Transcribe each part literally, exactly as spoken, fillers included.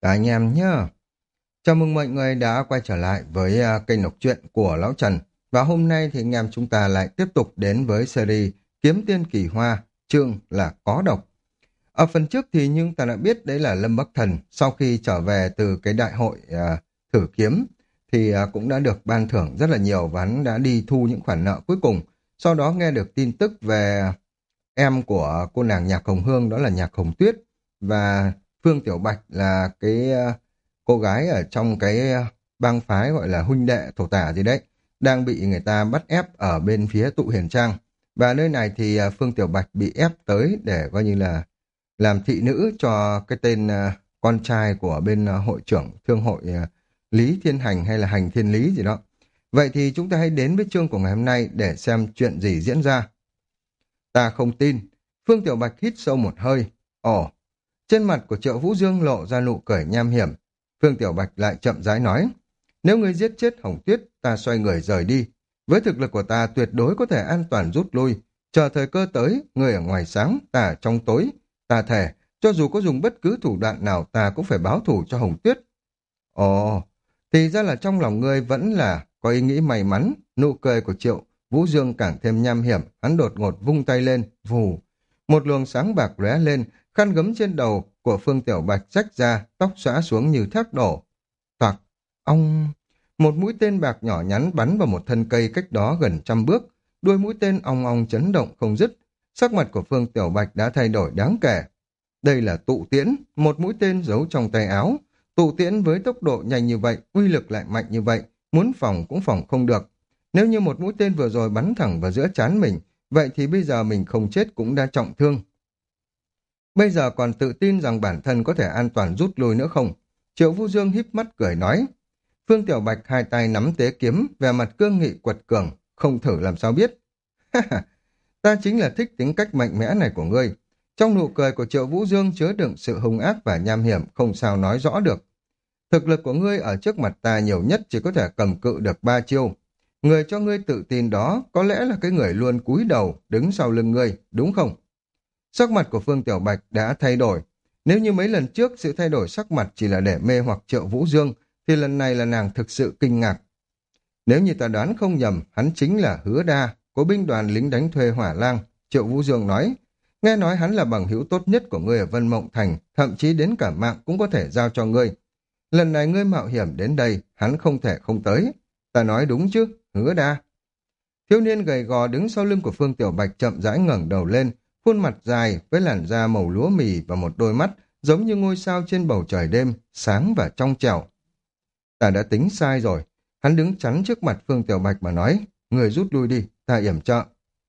Cả anh em nhá. Chào mừng mọi người đã quay trở lại với à, kênh đọc truyện của Lão Trần. Và hôm nay thì anh em chúng ta lại tiếp tục đến với series Kiếm Tiên Kỳ Hoa, chương là Có Độc. Ở phần trước thì nhưng ta đã biết đấy là Lâm Bắc Thần sau khi trở về từ cái đại hội à, thử kiếm thì à, cũng đã được ban thưởng rất là nhiều và hắn đã đi thu những khoản nợ cuối cùng. Sau đó nghe được tin tức về em của cô nàng Nhạc Hồng Hương, đó là Nhạc Hồng Tuyết, và Phương Tiểu Bạch là cái ờ, cô gái ở trong cái ờ, bang phái gọi là huynh đệ thổ tả gì đấy, đang bị người ta bắt ép ở bên phía Tụ Hiền Trang. Và nơi này thì ờ, Phương Tiểu Bạch bị ép tới để coi như là làm thị nữ cho cái tên ờ, con trai của bên ờ, hội trưởng thương hội ờ, Lý Thiên Hành hay là Hành Thiên Lý gì đó. Vậy thì chúng ta hãy đến với chương của ngày hôm nay để xem chuyện gì diễn ra. Ta không tin. Phương Tiểu Bạch hít sâu một hơi. Ồ, trên mặt của Triệu Vũ Dương lộ ra nụ cười nham hiểm. Phương Tiểu Bạch lại chậm rãi nói. Nếu ngươi giết chết Hồng Tuyết, ta xoay người rời đi. Với thực lực của ta tuyệt đối có thể an toàn rút lui. Chờ thời cơ tới, ngươi ở ngoài sáng, ta ở trong tối. Ta thề, cho dù có dùng bất cứ thủ đoạn nào ta cũng phải báo thù cho Hồng Tuyết. Ồ, thì ra là trong lòng ngươi vẫn là có ý nghĩ may mắn. Nụ cười của Triệu Vũ Dương càng thêm nham hiểm, hắn đột ngột vung tay lên, vù. Một luồng sáng bạc lóe lên, khăn gấm trên đầu của Phương Tiểu Bạch rách ra, tóc xõa xuống như thác đổ. Toạc, ong... Một mũi tên bạc nhỏ nhắn bắn vào một thân cây cách đó gần trăm bước, đuôi mũi tên ong ong chấn động không dứt. Sắc mặt của Phương Tiểu Bạch đã thay đổi đáng kể. Đây là tụ tiễn, một mũi tên giấu trong tay áo. Tụ tiễn với tốc độ nhanh như vậy, uy lực lại mạnh như vậy, muốn phòng cũng phòng không được. Nếu như một mũi tên vừa rồi bắn thẳng vào giữa trán mình, vậy thì bây giờ mình không chết cũng đã trọng thương. Bây giờ còn tự tin rằng bản thân có thể an toàn rút lui nữa không? Triệu Vũ Dương híp mắt cười nói. Phương Tiểu Bạch hai tay nắm tế kiếm, vẻ mặt cương nghị quật cường, không thử làm sao biết. Ta chính là thích tính cách mạnh mẽ này của ngươi. Trong nụ cười của Triệu Vũ Dương chứa đựng sự hung ác và nham hiểm, không sao nói rõ được. Thực lực của ngươi ở trước mặt ta nhiều nhất chỉ có thể cầm cự được ba chiêu. Người cho ngươi tự tin đó có lẽ là cái người luôn cúi đầu, đứng sau lưng ngươi, đúng không? Sắc mặt của Phương Tiểu Bạch đã thay đổi. Nếu như mấy lần trước sự thay đổi sắc mặt chỉ là để mê hoặc Triệu Vũ Dương, thì lần này là nàng thực sự kinh ngạc. Nếu như ta đoán không nhầm, hắn chính là Hứa Đa, của binh đoàn lính đánh thuê Hỏa Lang. Triệu Vũ Dương nói, nghe nói hắn là bằng hữu tốt nhất của ngươi ở Vân Mộng Thành, thậm chí đến cả mạng cũng có thể giao cho ngươi. Lần này ngươi mạo hiểm đến đây, hắn không thể không tới. Ta nói đúng chứ, Hứa Đa. Thiếu niên gầy gò đứng sau lưng của Phương Tiểu Bạch chậm rãi ngẩng đầu lên, khuôn mặt dài với làn da màu lúa mì và một đôi mắt giống như ngôi sao trên bầu trời đêm, sáng và trong trẻo. Ta đã tính sai rồi. Hắn đứng chắn trước mặt Phương Tiểu Bạch mà nói, người rút lui đi, ta yểm trợ.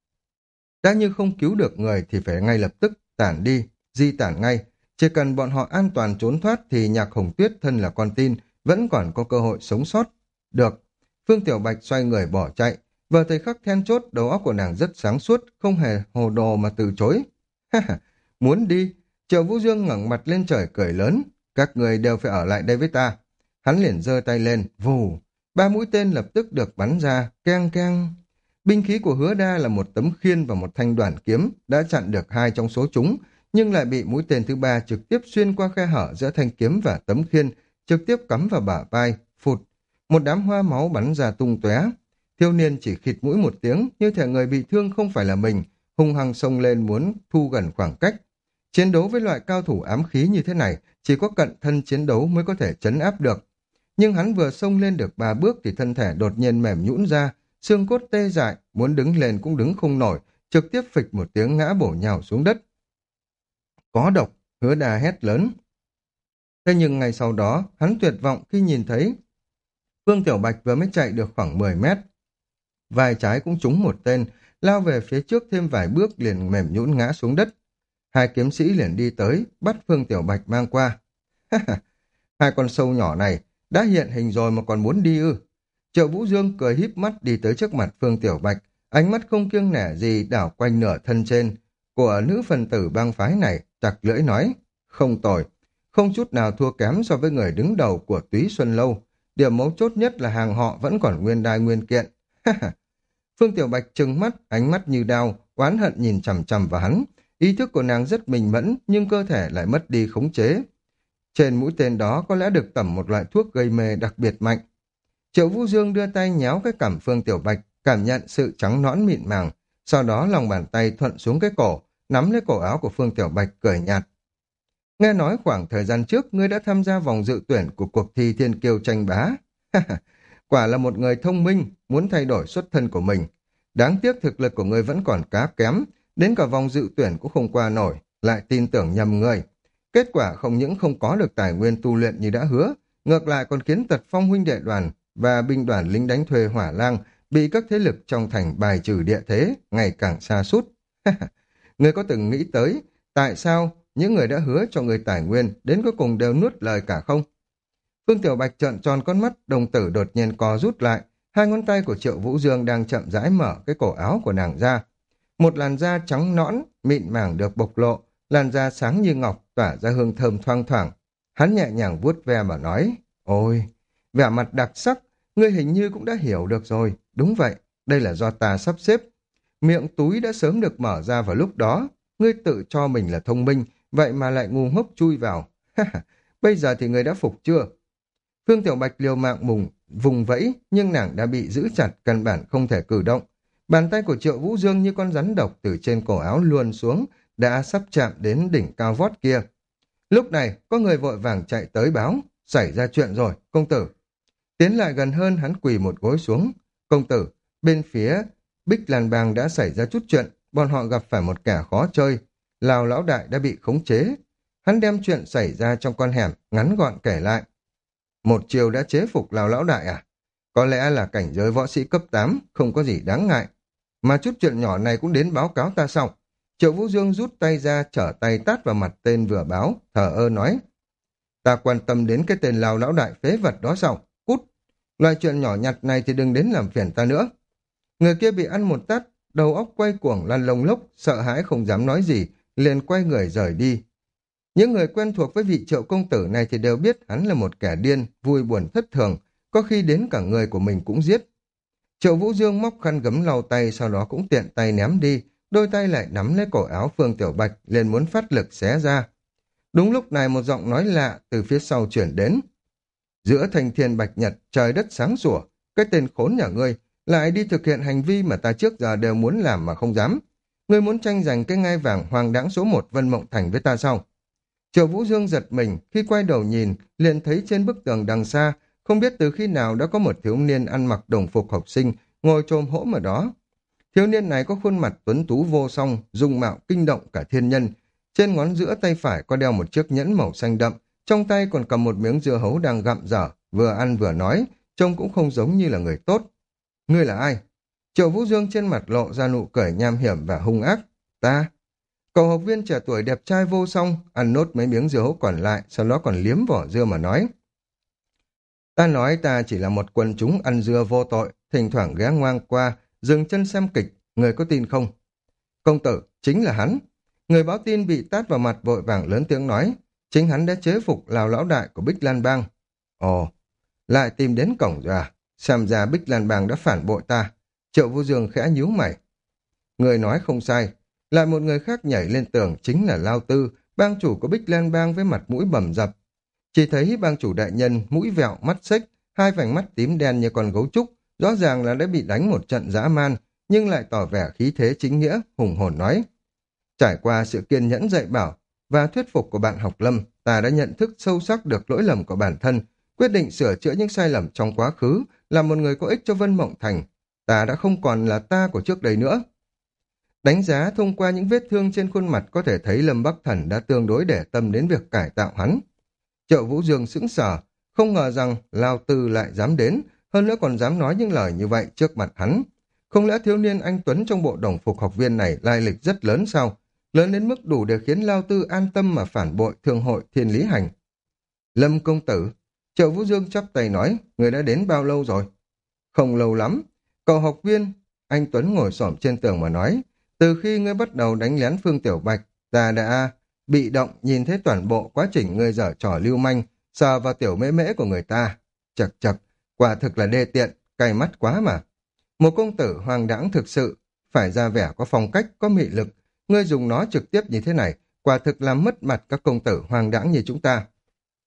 Đã như không cứu được người thì phải ngay lập tức tản đi, di tản ngay. Chỉ cần bọn họ an toàn trốn thoát thì Nhạc Hồng Tuyết thân là con tin, vẫn còn có cơ hội sống sót. Được. Phương Tiểu Bạch xoay người bỏ chạy. Vào thời khắc then chốt, đầu óc của nàng rất sáng suốt, không hề hồ đồ mà từ chối. Ha ha, muốn đi. Triệu Vũ Dương ngẩng mặt lên trời cười lớn. Các người đều phải ở lại đây với ta. Hắn liền giơ tay lên, vù. Ba mũi tên lập tức được bắn ra, keng keng. Binh khí của Hứa Đa là một tấm khiên và một thanh đoàn kiếm, đã chặn được hai trong số chúng, nhưng lại bị mũi tên thứ ba trực tiếp xuyên qua khe hở giữa thanh kiếm và tấm khiên, trực tiếp cắm vào bả vai, phụt. Một đám hoa máu bắn ra tung tóe. Thiếu niên chỉ khịt mũi một tiếng, như thể người bị thương không phải là mình, hung hăng xông lên muốn thu gần khoảng cách. Chiến đấu với loại cao thủ ám khí như thế này, chỉ có cận thân chiến đấu mới có thể trấn áp được. Nhưng hắn vừa xông lên được ba bước thì thân thể đột nhiên mềm nhũn ra, xương cốt tê dại, muốn đứng lên cũng đứng không nổi, trực tiếp phịch một tiếng ngã bổ nhào xuống đất. Có độc, Hứa Đa hét lớn. Thế nhưng ngày sau đó, hắn tuyệt vọng khi nhìn thấy Phương Tiểu Bạch vừa mới chạy được khoảng mười mét. Vai trái cũng trúng một tên, lao về phía trước thêm vài bước liền mềm nhũn ngã xuống đất. Hai kiếm sĩ liền đi tới, bắt Phương Tiểu Bạch mang qua. Hai con sâu nhỏ này đã hiện hình rồi mà còn muốn đi ư? Triệu Vũ Dương cười híp mắt đi tới trước mặt Phương Tiểu Bạch, ánh mắt không kiêng nể gì đảo quanh nửa thân trên của nữ phần tử bang phái này, chặt lưỡi nói, không tồi, không chút nào thua kém so với người đứng đầu của Túy Xuân Lâu. Điểm mấu chốt nhất là hàng họ vẫn còn nguyên đai nguyên kiện. Phương Tiểu Bạch trừng mắt, ánh mắt như đao, oán hận nhìn chằm chằm vào hắn. Ý thức của nàng rất minh mẫn, nhưng cơ thể lại mất đi khống chế. Trên mũi tên đó có lẽ được tẩm một loại thuốc gây mê đặc biệt mạnh. Triệu Vũ Dương đưa tay nhéo cái cằm Phương Tiểu Bạch, cảm nhận sự trắng nõn mịn màng, sau đó lòng bàn tay thuận xuống cái cổ, nắm lấy cổ áo của Phương Tiểu Bạch cười nhạt. Nghe nói khoảng thời gian trước ngươi đã tham gia vòng dự tuyển của cuộc thi Thiên Kiêu tranh bá. Quả là một người thông minh, muốn thay đổi xuất thân của mình. Đáng tiếc thực lực của ngươi vẫn còn cá kém, đến cả vòng dự tuyển cũng không qua nổi, lại tin tưởng nhầm ngươi. Kết quả không những không có được tài nguyên tu luyện như đã hứa, ngược lại còn khiến Tật Phong huynh đệ đoàn và binh đoàn lính đánh thuê Hỏa Lang bị các thế lực trong thành bài trừ địa thế, ngày càng xa sút. Ngươi có từng nghĩ tới tại sao những người đã hứa cho người tài nguyên đến cuối cùng đều nuốt lời cả không? Phương Tiểu Bạch trợn tròn con mắt, đồng tử đột nhiên co rút lại, hai ngón tay của Triệu Vũ Dương đang chậm rãi mở cái cổ áo của nàng ra. Một làn da trắng nõn, mịn màng được bộc lộ, làn da sáng như ngọc, tỏa ra hương thơm thoang thoảng. Hắn nhẹ nhàng vuốt ve mà nói, ôi, vẻ mặt đặc sắc, ngươi hình như cũng đã hiểu được rồi. Đúng vậy, đây là do ta sắp xếp. Miệng túi đã sớm được mở ra vào lúc đó. Ngươi tự cho mình là thông minh, vậy mà lại ngu ngốc chui vào. Bây giờ thì ngươi đã phục chưa? Phương Tiểu Bạch liều mạng mùng, vùng vẫy, nhưng nàng đã bị giữ chặt, căn bản không thể cử động. Bàn tay của Triệu Vũ Dương như con rắn độc từ trên cổ áo luồn xuống, đã sắp chạm đến đỉnh cao vót kia. Lúc này, có người vội vàng chạy tới báo, xảy ra chuyện rồi, công tử. Tiến lại gần hơn, hắn quỳ một gối xuống. Công tử, bên phía Bích Lan Bang đã xảy ra chút chuyện, bọn họ gặp phải một kẻ khó chơi. Lào lão đại đã bị khống chế. Hắn đem chuyện xảy ra trong con hẻm, ngắn gọn kể lại. Một chiều đã chế phục Lào lão đại à? Có lẽ là cảnh giới võ sĩ cấp tám, không có gì đáng ngại. Mà chút chuyện nhỏ này cũng đến báo cáo ta xong. Triệu Vũ Dương rút tay ra, trở tay tát vào mặt tên vừa báo, thờ ơ nói. Ta quan tâm đến cái tên Lào lão đại phế vật đó sao? Cút! Loại chuyện nhỏ nhặt này thì đừng đến làm phiền ta nữa. Người kia bị ăn một tát, đầu óc quay cuồng lăn lông lốc, sợ hãi không dám nói gì, liền quay người rời đi. Những người quen thuộc với vị Triệu công tử này thì đều biết hắn là một kẻ điên, vui buồn thất thường, có khi đến cả người của mình cũng giết. Triệu Vũ Dương móc khăn gấm lau tay, sau đó cũng tiện tay ném đi, đôi tay lại nắm lấy cổ áo Phương Tiểu Bạch, liền muốn phát lực xé ra. Đúng lúc này một giọng nói lạ từ phía sau chuyển đến. Giữa thành thiên bạch nhật, trời đất sáng sủa, cái tên khốn nhà ngươi lại đi thực hiện hành vi mà ta trước giờ đều muốn làm mà không dám. Ngươi muốn tranh giành cái ngai vàng hoàng đãng số một Vân Mộng Thành với ta sao? Triệu Vũ Dương giật mình, khi quay đầu nhìn, liền thấy trên bức tường đằng xa, không biết từ khi nào đã có một thiếu niên ăn mặc đồng phục học sinh, ngồi chồm hỗm ở đó. Thiếu niên này có khuôn mặt tuấn tú vô song, dung mạo kinh động cả thiên nhân. Trên ngón giữa tay phải có đeo một chiếc nhẫn màu xanh đậm, trong tay còn cầm một miếng dưa hấu đang gặm dở, vừa ăn vừa nói, trông cũng không giống như là người tốt. Ngươi là ai? Triệu Vũ Dương trên mặt lộ ra nụ cười nham hiểm và hung ác. Ta? Cậu học viên trẻ tuổi đẹp trai vô song, ăn nốt mấy miếng dưa hấu còn lại, sau đó còn liếm vỏ dưa mà nói. Ta nói ta chỉ là một quần chúng ăn dưa vô tội, thỉnh thoảng ghé ngoang qua, dừng chân xem kịch, người có tin không? Công tử, chính là hắn. Người báo tin bị tát vào mặt vội vàng lớn tiếng nói, chính hắn đã chế phục Lào lão đại của Bích Lan Bang. Ồ, lại tìm đến cổng rồi à? Xem ra Bích Lan Bang đã phản bội ta. Triệu Vũ Dương khẽ nhíu mày. Người nói không sai. Lại một người khác nhảy lên tường, chính là Lao Tư, bang chủ của Bích Lan Bang với mặt mũi bầm dập. Chỉ thấy bang chủ đại nhân, mũi vẹo, mắt xếch, hai vành mắt tím đen như con gấu trúc, rõ ràng là đã bị đánh một trận dã man, nhưng lại tỏ vẻ khí thế chính nghĩa, hùng hồn nói. Trải qua sự kiên nhẫn dạy bảo và thuyết phục của bạn học Lâm, ta đã nhận thức sâu sắc được lỗi lầm của bản thân, quyết định sửa chữa những sai lầm trong quá khứ, là một người có ích cho Vân Mộng Thành. Ta đã không còn là ta của trước đây nữa. Đánh giá thông qua những vết thương trên khuôn mặt có thể thấy Lâm Bắc Thần đã tương đối để tâm đến việc cải tạo hắn. Triệu Vũ Dương sững sờ, không ngờ rằng Lao Tư lại dám đến, hơn nữa còn dám nói những lời như vậy trước mặt hắn. Không lẽ thiếu niên anh Tuấn trong bộ đồng phục học viên này lai lịch rất lớn sao? Lớn đến mức đủ để khiến Lao Tư an tâm mà phản bội thương hội Thiên Lý Hành. Lâm công tử, Triệu Vũ Dương chắp tay nói, người đã đến bao lâu rồi? Không lâu lắm. Cậu học viên, anh Tuấn ngồi xổm trên tường mà nói, từ khi ngươi bắt đầu đánh lén Phương Tiểu Bạch, ta đã bị động nhìn thấy toàn bộ quá trình ngươi dở trò lưu manh, sờ vào tiểu mễ mễ của người ta. Chật chật, quả thực là đê tiện, cay mắt quá mà. Một công tử hoàng đãng thực sự, phải ra vẻ có phong cách, có mị lực. Ngươi dùng nó trực tiếp như thế này, quả thực làm mất mặt các công tử hoàng đãng như chúng ta.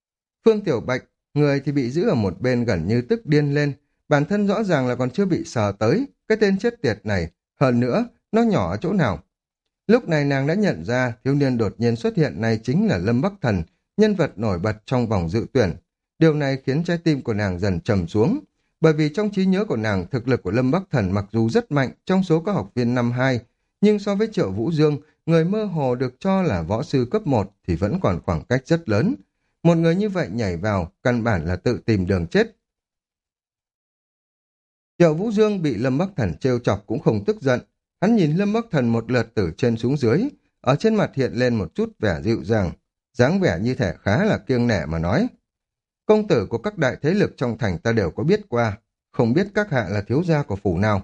Phương Tiểu Bạch, người thì bị giữ ở một bên gần như tức điên lên, bản thân rõ ràng là còn chưa bị sờ tới, cái tên chết tiệt này, hơn nữa, nó nhỏ ở chỗ nào? Lúc này nàng đã nhận ra thiếu niên đột nhiên xuất hiện này chính là Lâm Bắc Thần, nhân vật nổi bật trong vòng dự tuyển. Điều này khiến trái tim của nàng dần trầm xuống, bởi vì trong trí nhớ của nàng thực lực của Lâm Bắc Thần mặc dù rất mạnh trong số các học viên năm hai, nhưng so với Triệu Vũ Dương, người mơ hồ được cho là võ sư cấp một thì vẫn còn khoảng cách rất lớn. Một người như vậy nhảy vào, căn bản là tự tìm đường chết. Triệu Vũ Dương bị Lâm Bắc Thần trêu chọc cũng không tức giận. Hắn nhìn Lâm Bắc Thần một lượt từ trên xuống dưới, ở trên mặt hiện lên một chút vẻ dịu dàng, dáng vẻ như thể khá là kiêng nể mà nói. Công tử của các đại thế lực trong thành ta đều có biết qua, không biết các hạ là thiếu gia của phủ nào.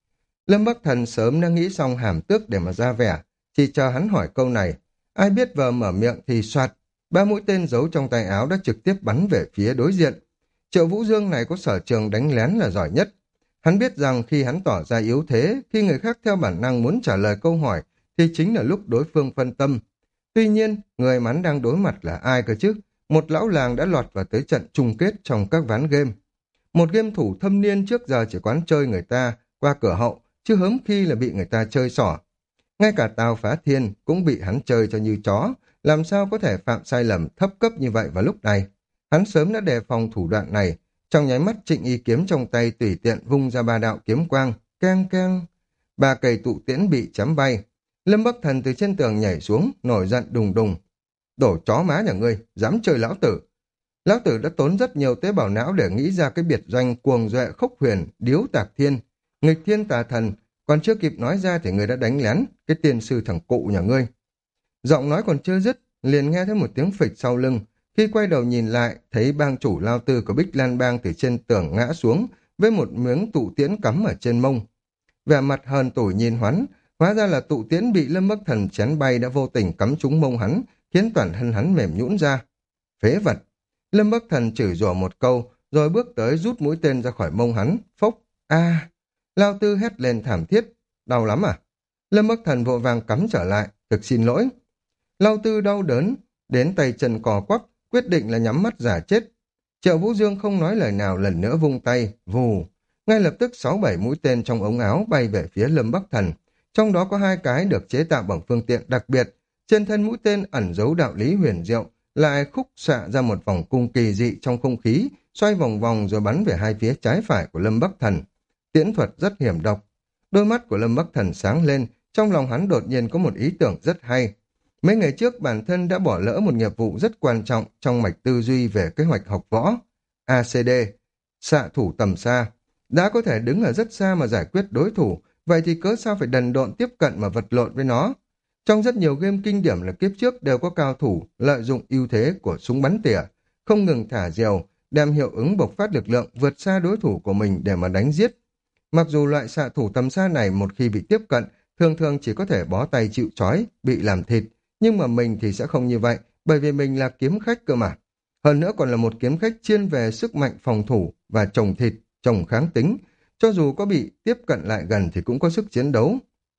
Lâm Bắc Thần sớm đã nghĩ xong hàm tước để mà ra vẻ, chỉ chờ hắn hỏi câu này. Ai biết vừa mở miệng thì soạt, ba mũi tên giấu trong tay áo đã trực tiếp bắn về phía đối diện. Triệu Vũ Dương này có sở trường đánh lén là giỏi nhất. Hắn biết rằng khi hắn tỏ ra yếu thế, khi người khác theo bản năng muốn trả lời câu hỏi, thì chính là lúc đối phương phân tâm. Tuy nhiên, người mà hắn đang đối mặt là ai cơ chứ? Một lão làng đã lọt vào tới trận chung kết trong các ván game. Một game thủ thâm niên trước giờ chỉ quán chơi người ta qua cửa hậu, chứ hớm khi là bị người ta chơi xỏ. Ngay cả Tào Phá Thiên cũng bị hắn chơi cho như chó, làm sao có thể phạm sai lầm thấp cấp như vậy vào lúc này. Hắn sớm đã đề phòng thủ đoạn này, trong nháy mắt Trịnh Y kiếm trong tay tùy tiện vung ra ba đạo kiếm quang, keng keng. Ba cây tụ tiễn bị chém bay. Lâm Bắc Thần từ trên tường nhảy xuống, nổi giận đùng đùng. Đổ chó má nhà ngươi, dám chơi lão tử. Lão tử đã tốn rất nhiều tế bào não để nghĩ ra cái biệt doanh cuồng duệ khốc huyền, điếu tạc thiên, nghịch thiên tà thần, còn chưa kịp nói ra thì người đã đánh lén cái tiền sư thằng cụ nhà ngươi. Giọng nói còn chưa dứt, liền nghe thấy một tiếng phịch sau lưng. Khi quay đầu nhìn lại, thấy bang chủ Lao Tư của Bích Lan Bang từ trên tường ngã xuống, với một miếng tụ tiễn cắm ở trên mông. Vẻ mặt hờn tủi nhìn hắn, hóa ra là tụ tiễn bị Lâm Bắc Thần chén bay đã vô tình cắm trúng mông hắn, khiến toàn thân hắn mềm nhũn ra. Phế vật! Lâm Bắc Thần chửi rủa một câu, rồi bước tới rút mũi tên ra khỏi mông hắn, phốc, a. Lao Tư hét lên thảm thiết, đau lắm à? Lâm Bắc Thần vội vàng cắm trở lại, thực xin lỗi. Lao Tư đau đớn, đến tay chân cò quắp, quyết định là nhắm mắt giả chết. Triệu Vũ Dương không nói lời nào, lần nữa vung tay, vù. Ngay lập tức sáu bảy mũi tên trong ống áo bay về phía Lâm Bắc Thần, trong đó có hai cái được chế tạo bằng phương tiện đặc biệt. Trên thân mũi tên ẩn giấu đạo lý huyền diệu, lại khúc xạ ra một vòng cung kỳ dị trong không khí, xoay vòng vòng rồi bắn về hai phía trái phải của Lâm Bắc Thần. Tiễn thuật rất hiểm độc. Đôi mắt của Lâm Bắc Thần sáng lên, trong lòng hắn đột nhiên có một ý tưởng rất hay. Mấy ngày trước bản thân đã bỏ lỡ một nghiệp vụ rất quan trọng trong mạch tư duy về kế hoạch học võ. a xê đê, xạ thủ tầm xa. Đã có thể đứng ở rất xa mà giải quyết đối thủ, vậy thì cớ sao phải đần độn tiếp cận mà vật lộn với nó. Trong rất nhiều game kinh điển là kiếp trước đều có cao thủ lợi dụng ưu thế của súng bắn tỉa, không ngừng thả diều, đem hiệu ứng bộc phát lực lượng vượt xa đối thủ của mình để mà đánh giết. Mặc dù loại xạ thủ tầm xa này một khi bị tiếp cận, thường thường chỉ có thể bó tay chịu trói, bị làm thịt, nhưng mà mình thì sẽ không như vậy, bởi vì mình là kiếm khách cơ mà. Hơn nữa còn là một kiếm khách chuyên về sức mạnh phòng thủ và trồng thịt, trồng kháng tính, cho dù có bị tiếp cận lại gần thì cũng có sức chiến đấu.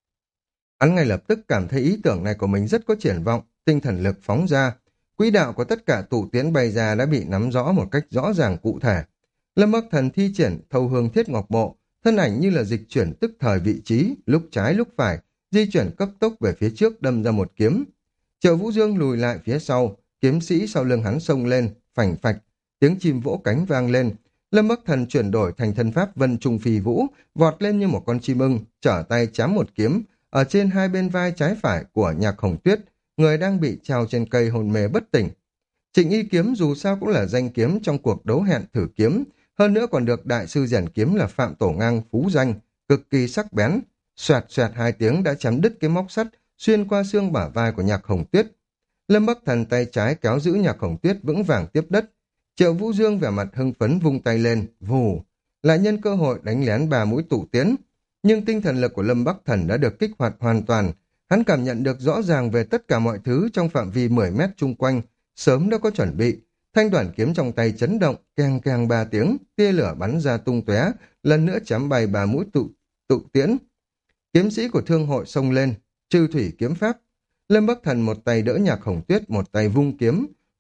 Hắn ngay lập tức cảm thấy ý tưởng này của mình rất có triển vọng, tinh thần lực phóng ra. Quỹ đạo của tất cả tụ tiến bay ra đã bị nắm rõ một cách rõ ràng cụ thể. Lâm Bắc Thần thi triển thâu hương thiết ngọc bộ, thân ảnh như là dịch chuyển tức thời vị trí, lúc trái lúc phải, di chuyển cấp tốc về phía trước đâm ra một kiếm. Triệu Vũ Dương lùi lại phía sau, kiếm sĩ sau lưng hắn xông lên, phành phạch, tiếng chim vỗ cánh vang lên. Lâm Bắc Thần chuyển đổi thành thân pháp Vân Trung Phi Vũ, vọt lên như một con chim ưng, trở tay chém một kiếm, ở trên hai bên vai trái phải của Nhạc Hồng Tuyết, người đang bị treo trên cây hồn mê bất tỉnh. Trịnh Y kiếm dù sao cũng là danh kiếm trong cuộc đấu hẹn thử kiếm, hơn nữa còn được đại sư rèn kiếm là Phạm Tổ Ngang phú danh, cực kỳ sắc bén. Xoẹt xoẹt hai tiếng đã chém đứt cái móc sắt xuyên qua xương bả vai của Nhạc Hồng Tuyết. Lâm Bắc Thần tay trái kéo giữ Nhạc Hồng Tuyết vững vàng tiếp đất. Triệu Vũ Dương vẻ mặt hưng phấn vung tay lên, vù, lại nhân cơ hội đánh lén ba mũi tụ tiến. Nhưng tinh thần lực của Lâm Bắc Thần đã được kích hoạt hoàn toàn. Hắn cảm nhận được rõ ràng về tất cả mọi thứ trong phạm vi mười mét chung quanh, sớm đã có chuẩn bị. Thanh đoản kiếm trong tay chấn động, keng keng ba tiếng, tia lửa bắn ra tung tóe, lần nữa chém bay ba mũi tụ tụ tiễn. Kiếm sĩ của thương hội xông lên, trừ thủy kiếm pháp. Lâm Bắc Thần một tay đỡ Nhạc Hồng Tuyết, một tay vung kiếm,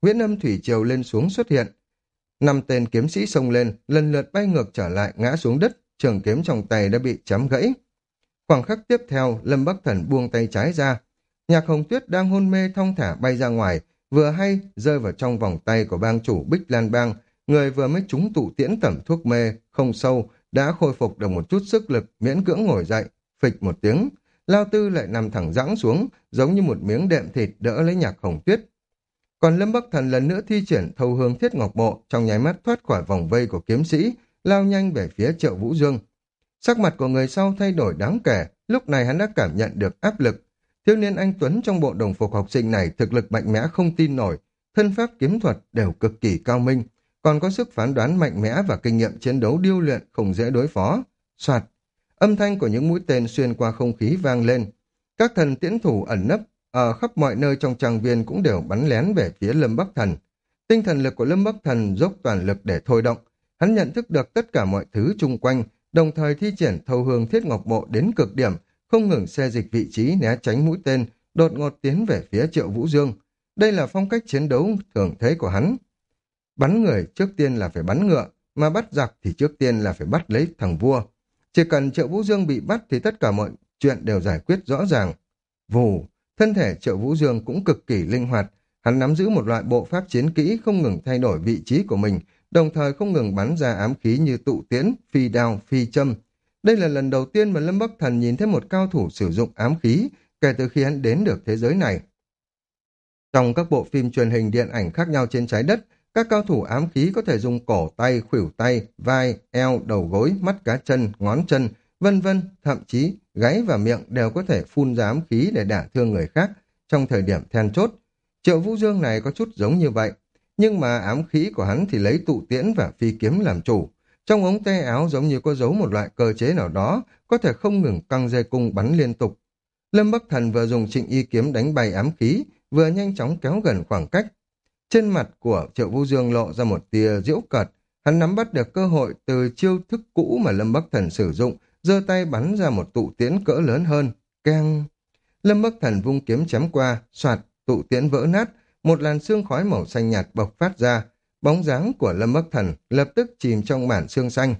huyễn âm thủy triều lên xuống xuất hiện. Năm tên kiếm sĩ xông lên, lần lượt bay ngược trở lại ngã xuống đất, trường kiếm trong tay đã bị chém gãy. Khoảng khắc tiếp theo, Lâm Bắc Thần buông tay trái ra. Nhạc Hồng Tuyết đang hôn mê thong thả bay ra ngoài, vừa hay rơi vào trong vòng tay của bang chủ Bích Lan Bang, người vừa mới trúng tụ tiễn tẩm thuốc mê, không sâu, đã khôi phục được một chút sức lực, miễn cưỡng ngồi dậy, phịch một tiếng. Lao Tư lại nằm thẳng dãng xuống, giống như một miếng đệm thịt đỡ lấy Nhạc Hồng Tuyết. Còn Lâm Bắc Thần lần nữa thi triển thâu hương thiết ngọc bộ, trong nháy mắt thoát khỏi vòng vây của kiếm sĩ, lao nhanh về phía Triệu Vũ Dương. Sắc mặt của người sau thay đổi đáng kể, lúc này hắn đã cảm nhận được áp lực. Thiếu niên anh Tuấn trong bộ đồng phục học sinh này thực lực mạnh mẽ không tin nổi, thân pháp kiếm thuật đều cực kỳ cao minh, còn có sức phán đoán mạnh mẽ và kinh nghiệm chiến đấu điêu luyện không dễ đối phó. Soạt, âm thanh của những mũi tên xuyên qua không khí vang lên. Các thần tiễn thủ ẩn nấp ở khắp mọi nơi trong trang viên cũng đều bắn lén về phía Lâm Bắc Thần. Tinh thần lực của Lâm Bắc Thần dốc toàn lực để thôi động. Hắn nhận thức được tất cả mọi thứ chung quanh, đồng thời thi triển thâu hương thiết ngọc bộ đến cực điểm, không ngừng xê dịch vị trí né tránh mũi tên, đột ngột tiến về phía Triệu Vũ Dương. Đây là phong cách chiến đấu thường thấy của hắn. Bắn người trước tiên là phải bắn ngựa, mà bắt giặc thì trước tiên là phải bắt lấy thằng vua. Chỉ cần Triệu Vũ Dương bị bắt thì tất cả mọi chuyện đều giải quyết rõ ràng. Vù, thân thể Triệu Vũ Dương cũng cực kỳ linh hoạt, hắn nắm giữ một loại bộ pháp chiến kỹ không ngừng thay đổi vị trí của mình, đồng thời không ngừng bắn ra ám khí như tụ tiễn, phi đao, phi châm. Đây là lần đầu tiên mà Lâm Bắc Thần nhìn thấy một cao thủ sử dụng ám khí kể từ khi hắn đến được thế giới này. Trong các bộ phim truyền hình điện ảnh khác nhau trên trái đất, các cao thủ ám khí có thể dùng cổ tay, khuỷu tay, vai, eo, đầu gối, mắt cá chân, ngón chân, vân vân, thậm chí gáy và miệng đều có thể phun ra ám khí để đả thương người khác trong thời điểm then chốt. Triệu Vũ Dương này có chút giống như vậy, nhưng mà ám khí của hắn thì lấy tụ tiễn và phi kiếm làm chủ. Trong ống tay áo giống như có giấu một loại cơ chế nào đó, có thể không ngừng căng dây cung bắn liên tục. Lâm Bắc Thần vừa dùng Trịnh Y kiếm đánh bay ám khí, vừa nhanh chóng kéo gần khoảng cách. Trên mặt của Triệu Vũ Dương lộ ra một tia giễu cợt, hắn nắm bắt được cơ hội từ chiêu thức cũ mà Lâm Bắc Thần sử dụng, giơ tay bắn ra một tụ tiễn cỡ lớn hơn. Keng! Lâm Bắc Thần vung kiếm chém qua, soạt, tụ tiễn vỡ nát, một làn sương khói màu xanh nhạt bộc phát ra. Bóng dáng của Lâm Bắc Thần lập tức chìm trong màn sương xanh.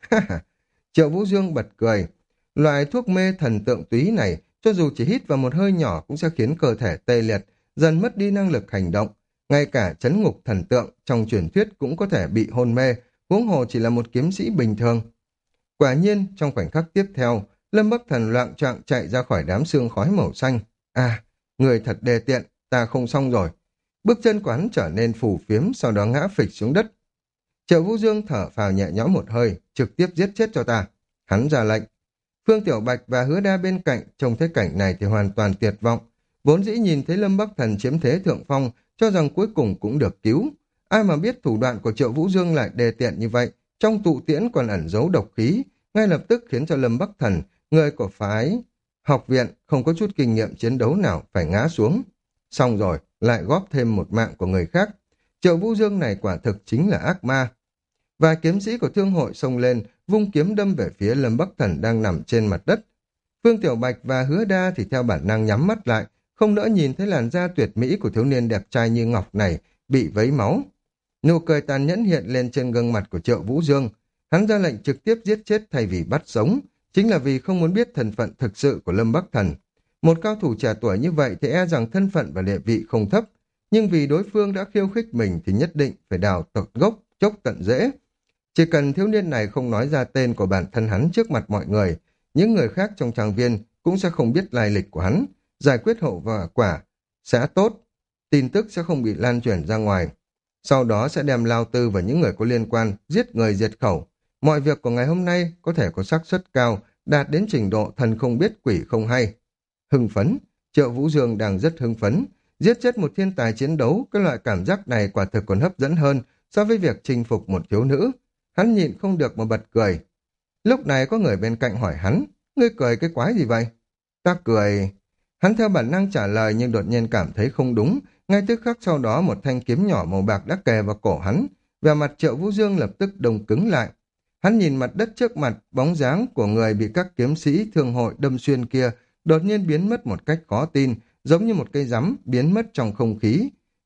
Triệu Vũ Dương bật cười. Loại thuốc mê thần tượng túy này, cho dù chỉ hít vào một hơi nhỏ cũng sẽ khiến cơ thể tê liệt, dần mất đi năng lực hành động. Ngay cả trấn ngục thần tượng trong truyền thuyết cũng có thể bị hôn mê, huống hồ chỉ là một kiếm sĩ bình thường. Quả nhiên, trong khoảnh khắc tiếp theo, Lâm Bắc Thần loạng choạng chạy ra khỏi đám sương khói màu xanh. À, người thật đề tiện, ta không xong rồi. Bước chân của hắn trở nên phù phiếm, sau đó ngã phịch xuống đất. Triệu Vũ Dương thở phào nhẹ nhõm một hơi, trực tiếp giết chết cho ta. Hắn ra lệnh. Phương Tiểu Bạch và Hứa Đa bên cạnh, trông thấy cảnh này thì hoàn toàn tuyệt vọng. Vốn dĩ nhìn thấy Lâm Bắc Thần chiếm thế thượng phong, cho rằng cuối cùng cũng được cứu. Ai mà biết thủ đoạn của Triệu Vũ Dương lại đề tiện như vậy, trong tụ tiễn còn ẩn giấu độc khí, ngay lập tức khiến cho Lâm Bắc Thần, người của phái học viện không có chút kinh nghiệm chiến đấu nào phải ngã xuống. Xong rồi, lại góp thêm một mạng của người khác. Triệu Vũ Dương này quả thực chính là ác ma. Và kiếm sĩ của thương hội xông lên, vung kiếm đâm về phía Lâm Bắc Thần đang nằm trên mặt đất. Phương Tiểu Bạch và Hứa Đa thì theo bản năng nhắm mắt lại, không nỡ nhìn thấy làn da tuyệt mỹ của thiếu niên đẹp trai như ngọc này bị vấy máu. Nụ cười tàn nhẫn hiện lên trên gương mặt của Triệu Vũ Dương. Hắn ra lệnh trực tiếp giết chết thay vì bắt sống, chính là vì không muốn biết thân phận thực sự của Lâm Bắc Thần. Một cao thủ trẻ tuổi như vậy thì e rằng thân phận và địa vị không thấp, nhưng vì đối phương đã khiêu khích mình thì nhất định phải đào tận gốc, chốc tận rễ. Chỉ cần thiếu niên này không nói ra tên của bản thân hắn trước mặt mọi người, những người khác trong trang viên cũng sẽ không biết lai lịch của hắn, giải quyết hậu và quả sẽ tốt, tin tức sẽ không bị lan truyền ra ngoài. Sau đó sẽ đem Lao Tư và những người có liên quan giết người diệt khẩu. Mọi việc của ngày hôm nay có thể có xác suất cao, đạt đến trình độ thần không biết quỷ không hay. Hưng phấn, Triệu Vũ Dương đang rất hưng phấn. Giết chết một thiên tài chiến đấu, cái loại cảm giác này quả thực còn hấp dẫn hơn so với việc chinh phục một thiếu nữ. Hắn nhịn không được mà bật cười. Lúc này có người bên cạnh hỏi hắn, ngươi cười cái quái gì vậy? Ta cười... Hắn theo bản năng trả lời nhưng đột nhiên cảm thấy không đúng. Ngay tức khắc sau đó một thanh kiếm nhỏ màu bạc đã kề vào cổ hắn. Vẻ mặt Triệu Vũ Dương lập tức đông cứng lại. Hắn nhìn mặt đất trước mặt, bóng dáng của người bị các kiếm sĩ thương hội đâm xuyên kia đột nhiên biến mất một cách khó tin, giống như một cây rắm biến mất trong không khí.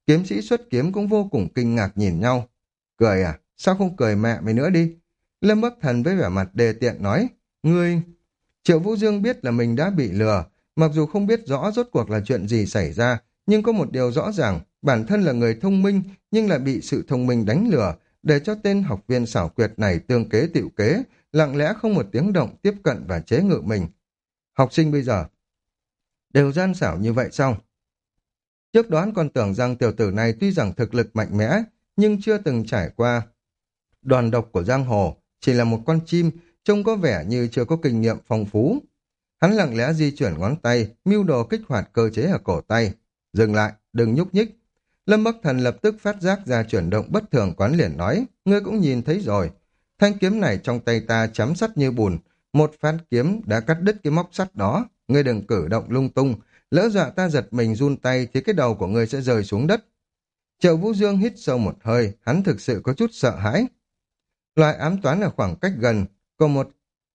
Kiếm sĩ xuất kiếm cũng vô cùng kinh ngạc nhìn nhau. Cười à? Sao không cười mẹ mày nữa đi? Lâm Bắc Thần với vẻ mặt đề tiện nói. Ngươi... Triệu Vũ Dương biết là mình đã bị lừa, mặc dù không biết rõ rốt cuộc là chuyện gì xảy ra, nhưng có một điều rõ ràng, bản thân là người thông minh nhưng lại bị sự thông minh đánh lừa, để cho tên học viên xảo quyệt này tương kế tựu kế, lặng lẽ không một tiếng động tiếp cận và chế ngự mình. Học sinh bây giờ đều gian xảo như vậy sao? Trước đó hắn còn tưởng rằng tiểu tử này tuy rằng thực lực mạnh mẽ, nhưng chưa từng trải qua đoàn độc của giang hồ, chỉ là một con chim, trông có vẻ như chưa có kinh nghiệm phong phú. Hắn lặng lẽ di chuyển ngón tay, mưu đồ kích hoạt cơ chế ở cổ tay. Dừng lại, đừng nhúc nhích. Lâm Bắc Thần lập tức phát giác ra chuyển động bất thường, quán liền nói, ngươi cũng nhìn thấy rồi. Thanh kiếm này trong tay ta chém sắt như bùn, một phát kiếm đã cắt đứt cái móc sắt đó. Ngươi đừng cử động lung tung, lỡ dọa ta giật mình run tay thì cái đầu của ngươi sẽ rơi xuống đất. Triệu Vũ Dương hít sâu một hơi, hắn thực sự có chút sợ hãi. Loại ám toán ở khoảng cách gần, có một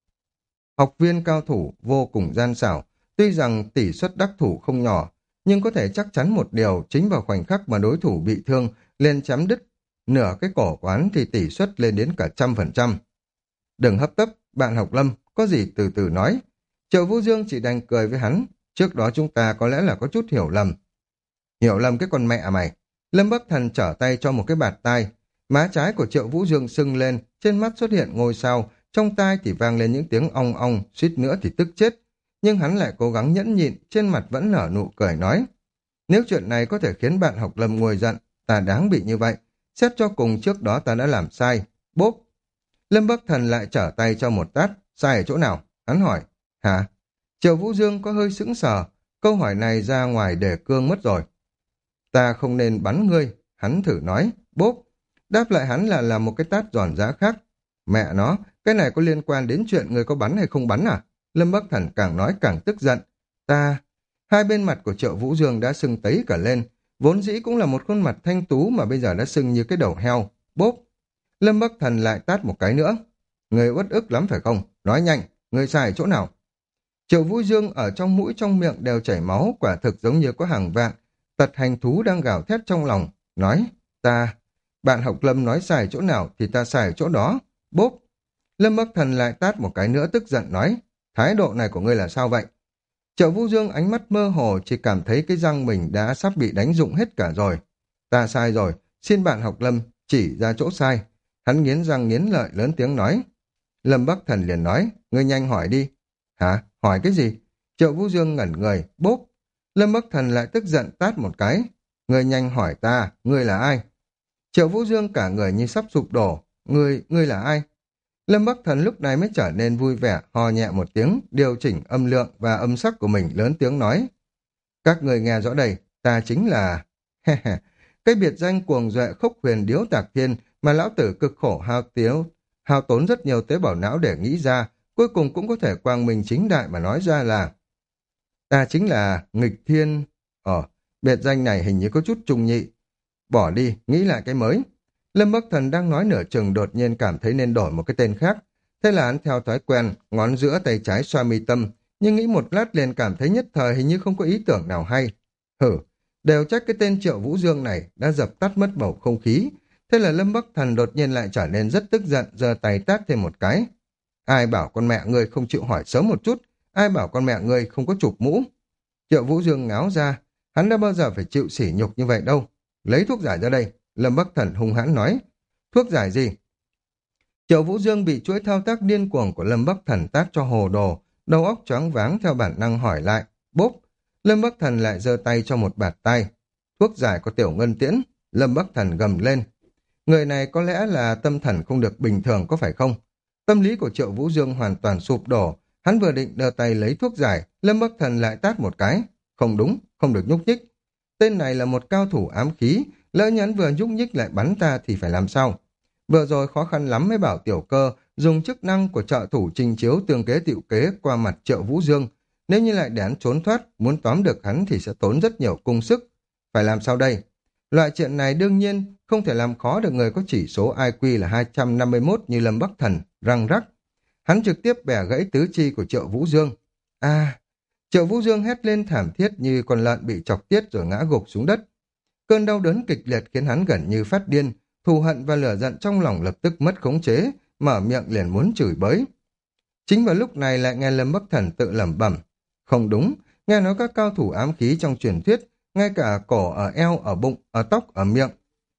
học viên cao thủ vô cùng gian xảo, tuy rằng tỷ suất đắc thủ không nhỏ, nhưng có thể chắc chắn một điều, chính vào khoảnh khắc mà đối thủ bị thương, liền chém đứt nửa cái cổ quán thì tỷ suất lên đến cả trăm phần trăm. Đừng hấp tấp, bạn học Lâm, có gì từ từ nói. Triệu Vũ Dương chỉ đành cười với hắn, trước đó chúng ta có lẽ là có chút hiểu lầm. Hiểu lầm cái con mẹ mày. Lâm Bắc Thần trở tay cho một cái bạt tai, má trái của Triệu Vũ Dương sưng lên, trên mắt xuất hiện ngôi sao, trong tai thì vang lên những tiếng ong ong, suýt nữa thì tức chết. Nhưng hắn lại cố gắng nhẫn nhịn, trên mặt vẫn nở nụ cười nói. Nếu chuyện này có thể khiến bạn học Lâm nguôi giận, ta đáng bị như vậy. Xét cho cùng trước đó ta đã làm sai. Bốp! Lâm Bắc Thần lại trở tay cho một tát. Sai ở chỗ nào? Hắn hỏi. Hả? Triệu Vũ Dương có hơi sững sờ. Câu hỏi này ra ngoài đề cương mất rồi. Ta không nên bắn ngươi. Hắn thử nói. Bốp! Đáp lại hắn là làm một cái tát giòn giá khác. Mẹ nó, cái này có liên quan đến chuyện người có bắn hay không bắn à? Lâm Bắc Thần càng nói càng tức giận. Ta... Hai bên mặt của Triệu Vũ Dương đã sưng tấy cả lên. Vốn dĩ cũng là một khuôn mặt thanh tú mà bây giờ đã sưng như cái đầu heo. Bốp! Lâm Bắc Thần lại tát một cái nữa. Người uất ức lắm phải không? Nói nhanh, người sai chỗ nào? Triệu Vũ Dương ở trong mũi trong miệng đều chảy máu, quả thực giống như có hàng vạn tật hành thú đang gào thét trong lòng. Nói, ta... Bạn học Lâm nói sai chỗ nào thì ta sai chỗ đó. Bốp! Lâm Bắc Thần lại tát một cái nữa tức giận nói, thái độ này của ngươi là sao vậy? Triệu Vũ Dương ánh mắt mơ hồ, chỉ cảm thấy cái răng mình đã sắp bị đánh rụng hết cả rồi. Ta sai rồi, xin bạn học Lâm chỉ ra chỗ sai. Hắn nghiến răng nghiến lợi lớn tiếng nói. Lâm Bắc Thần liền nói, ngươi nhanh hỏi đi. Hả? Hỏi cái gì? Triệu Vũ Dương ngẩn người, bốp! Lâm Bắc Thần lại tức giận tát một cái. Ngươi nhanh hỏi ta, ngươi là ai? Triệu Vũ Dương cả người như sắp sụp đổ. Ngươi, ngươi là ai? Lâm Bắc Thần lúc này mới trở nên vui vẻ, hò nhẹ một tiếng, điều chỉnh âm lượng và âm sắc của mình lớn tiếng nói. Các người nghe rõ đây, ta chính là... Cái biệt danh cuồng duệ khốc huyền điếu tạc thiên mà lão tử cực khổ hao tiếu, hao tốn rất nhiều tế bào não để nghĩ ra, cuối cùng cũng có thể quang minh chính đại mà nói ra là ta chính là nghịch thiên. Ờ, biệt danh này hình như có chút trùng nhị. Bỏ đi, nghĩ lại cái mới. Lâm Bắc Thần đang nói nửa chừng đột nhiên cảm thấy nên đổi một cái tên khác. Thế là hắn theo thói quen, ngón giữa tay trái xoa mi tâm, nhưng nghĩ một lát liền cảm thấy nhất thời hình như không có ý tưởng nào hay. Hử, đều trách cái tên Triệu Vũ Dương này đã dập tắt mất bầu không khí. Thế là Lâm Bắc Thần đột nhiên lại trở nên rất tức giận, giơ tay tát thêm một cái. Ai bảo con mẹ ngươi không chịu hỏi sớm một chút, ai bảo con mẹ ngươi không có chụp mũ. Triệu Vũ Dương ngáo ra, hắn đã bao giờ phải chịu sỉ nhục như vậy đâu. Lấy thuốc giải ra đây. Lâm Bắc Thần hung hãn nói. Thuốc giải gì? Triệu Vũ Dương bị chuỗi thao tác điên cuồng của Lâm Bắc Thần tát cho hồ đồ, đầu óc choáng váng theo bản năng hỏi lại. Bốp! Lâm Bắc Thần lại giơ tay cho một bạt tay. Thuốc giải có tiểu ngân tiễn. Lâm Bắc Thần gầm lên. Người này có lẽ là tâm thần không được bình thường có phải không? Tâm lý của Triệu Vũ Dương hoàn toàn sụp đổ. Hắn vừa định đưa tay lấy thuốc giải, Lâm Bắc Thần lại tát một cái. Không đúng, không được nhúc nhích. Tên này là một cao thủ ám khí, lỡ nhắn vừa nhúc nhích lại bắn ta thì phải làm sao? Vừa rồi khó khăn lắm mới bảo tiểu cơ dùng chức năng của trợ thủ trình chiếu tương kế tựu kế qua mặt Triệu Vũ Dương. Nếu như lại để hắn trốn thoát, muốn tóm được hắn thì sẽ tốn rất nhiều công sức. Phải làm sao đây? Loại chuyện này đương nhiên không thể làm khó được người có chỉ số i kiu là hai trăm năm mươi mốt như Lâm Bắc Thần, răng rắc. Hắn trực tiếp bẻ gãy tứ chi của Triệu Vũ Dương. À, Triệu Vũ Dương hét lên thảm thiết như con lợn bị chọc tiết rồi ngã gục xuống đất. Cơn đau đớn kịch liệt khiến hắn gần như phát điên, thù hận và lửa giận trong lòng lập tức mất khống chế, mở miệng liền muốn chửi bới. Chính vào lúc này lại nghe Lâm Bắc Thần tự lẩm bẩm. Không đúng, nghe nói các cao thủ ám khí trong truyền thuyết, ngay cả cổ ở eo, ở bụng, ở tóc, ở miệng,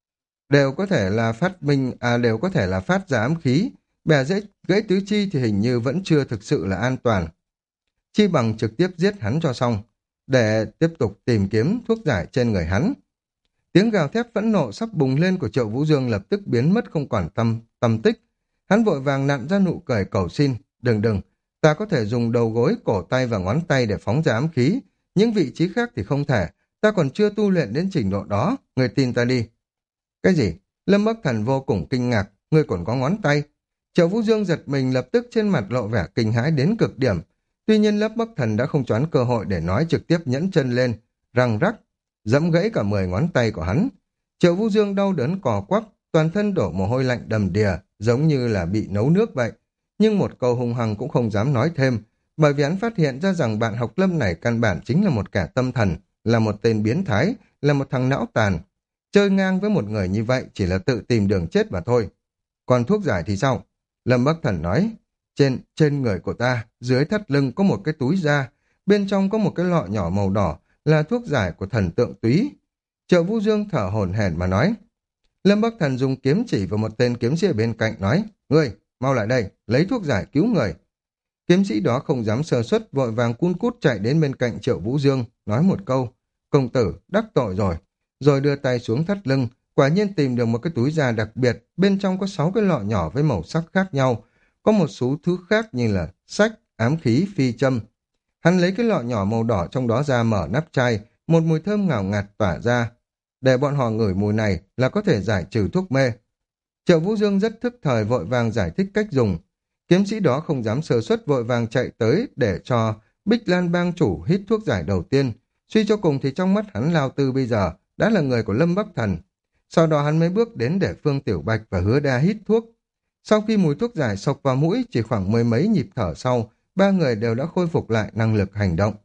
đều có thể là phát minh, à đều có thể là phát ra ám khí. Bè dễ gãy tứ chi thì hình như vẫn chưa thực sự là an toàn. Chi bằng trực tiếp giết hắn cho xong, để tiếp tục tìm kiếm thuốc giải trên người hắn. Tiếng gào thét phẫn nộ sắp bùng lên của Triệu Vũ Dương lập tức biến mất không còn tâm, tâm tích. Hắn vội vàng nặn ra nụ cười cầu xin. Đừng đừng, ta có thể dùng đầu gối, cổ tay và ngón tay để phóng ra ám khí. Những vị trí khác thì không thể. Ta còn chưa tu luyện đến trình độ đó. Người tin ta đi. Cái gì? Lâm Bắc Thần vô cùng kinh ngạc. Ngươi còn có ngón tay. Triệu Vũ Dương giật mình, lập tức trên mặt lộ vẻ kinh hãi đến cực điểm. Tuy nhiên Lâm Bắc Thần đã không choán cơ hội để nói, trực tiếp nhẫn chân lên, răng rắc, dẫm gãy cả mười ngón tay của hắn. Triệu Vũ Dương đau đớn cò quắp, toàn thân đổ mồ hôi lạnh đầm đìa, giống như là bị nấu nước vậy. Nhưng một câu hung hăng cũng không dám nói thêm, bởi vì hắn phát hiện ra rằng bạn học Lâm này căn bản chính là một kẻ tâm thần, là một tên biến thái, là một thằng não tàn. Chơi ngang với một người như vậy chỉ là tự tìm đường chết mà thôi. Còn thuốc giải thì sao? Lâm Bắc Thần nói, trên trên người của ta, dưới thắt lưng có một cái túi da, bên trong có một cái lọ nhỏ màu đỏ, là thuốc giải của thần tượng túy. Triệu Vũ Dương thở hổn hển mà nói. Lâm Bắc Thần dùng kiếm chỉ vào một tên kiếm sĩ ở bên cạnh nói, ngươi, mau lại đây, lấy thuốc giải cứu người. Kiếm sĩ đó không dám sơ suất, vội vàng cun cút chạy đến bên cạnh Triệu Vũ Dương, nói một câu, công tử, đắc tội rồi. Rồi đưa tay xuống thắt lưng, quả nhiên tìm được một cái túi da đặc biệt, bên trong có sáu cái lọ nhỏ với màu sắc khác nhau, có một số thứ khác như là sách, ám khí, phi châm. Hắn lấy cái lọ nhỏ màu đỏ trong đó ra, mở nắp chai, một mùi thơm ngào ngạt tỏa ra. Để bọn họ ngửi mùi này là có thể giải trừ thuốc mê. Triệu Vũ Dương rất thức thời, vội vàng giải thích cách dùng. Kiếm sĩ đó không dám sơ suất, vội vàng chạy tới để cho Bích Lan bang chủ hít thuốc giải đầu tiên. Suy cho cùng thì trong mắt hắn Lao Tư bây giờ đã là người của Lâm Bắc Thần. Sau đó hắn mới bước đến để Phương Tiểu Bạch và Hứa Đa hít thuốc. Sau khi mùi thuốc giải sộc vào mũi, chỉ khoảng mười mấy nhịp thở sau, ba người đều đã khôi phục lại năng lực hành động.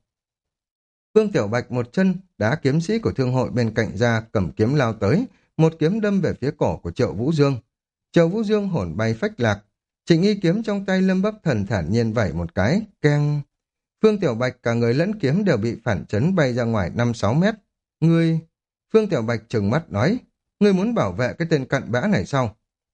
Phương Tiểu Bạch một chân đá kiếm sĩ của thương hội bên cạnh ra, cầm kiếm lao tới, một kiếm đâm về phía cổ của Triệu Vũ Dương. Triệu Vũ Dương hồn bay phách lạc, Trịnh Y kiếm trong tay Lâm Bắc Thần thản nhiên vẩy một cái, keng. Phương Tiểu Bạch cả người lẫn kiếm đều bị phản chấn bay ra ngoài năm sáu mét. Ngươi... Phương Tiểu Bạch trừng mắt nói, ngươi muốn bảo vệ cái tên cặn bã này sao?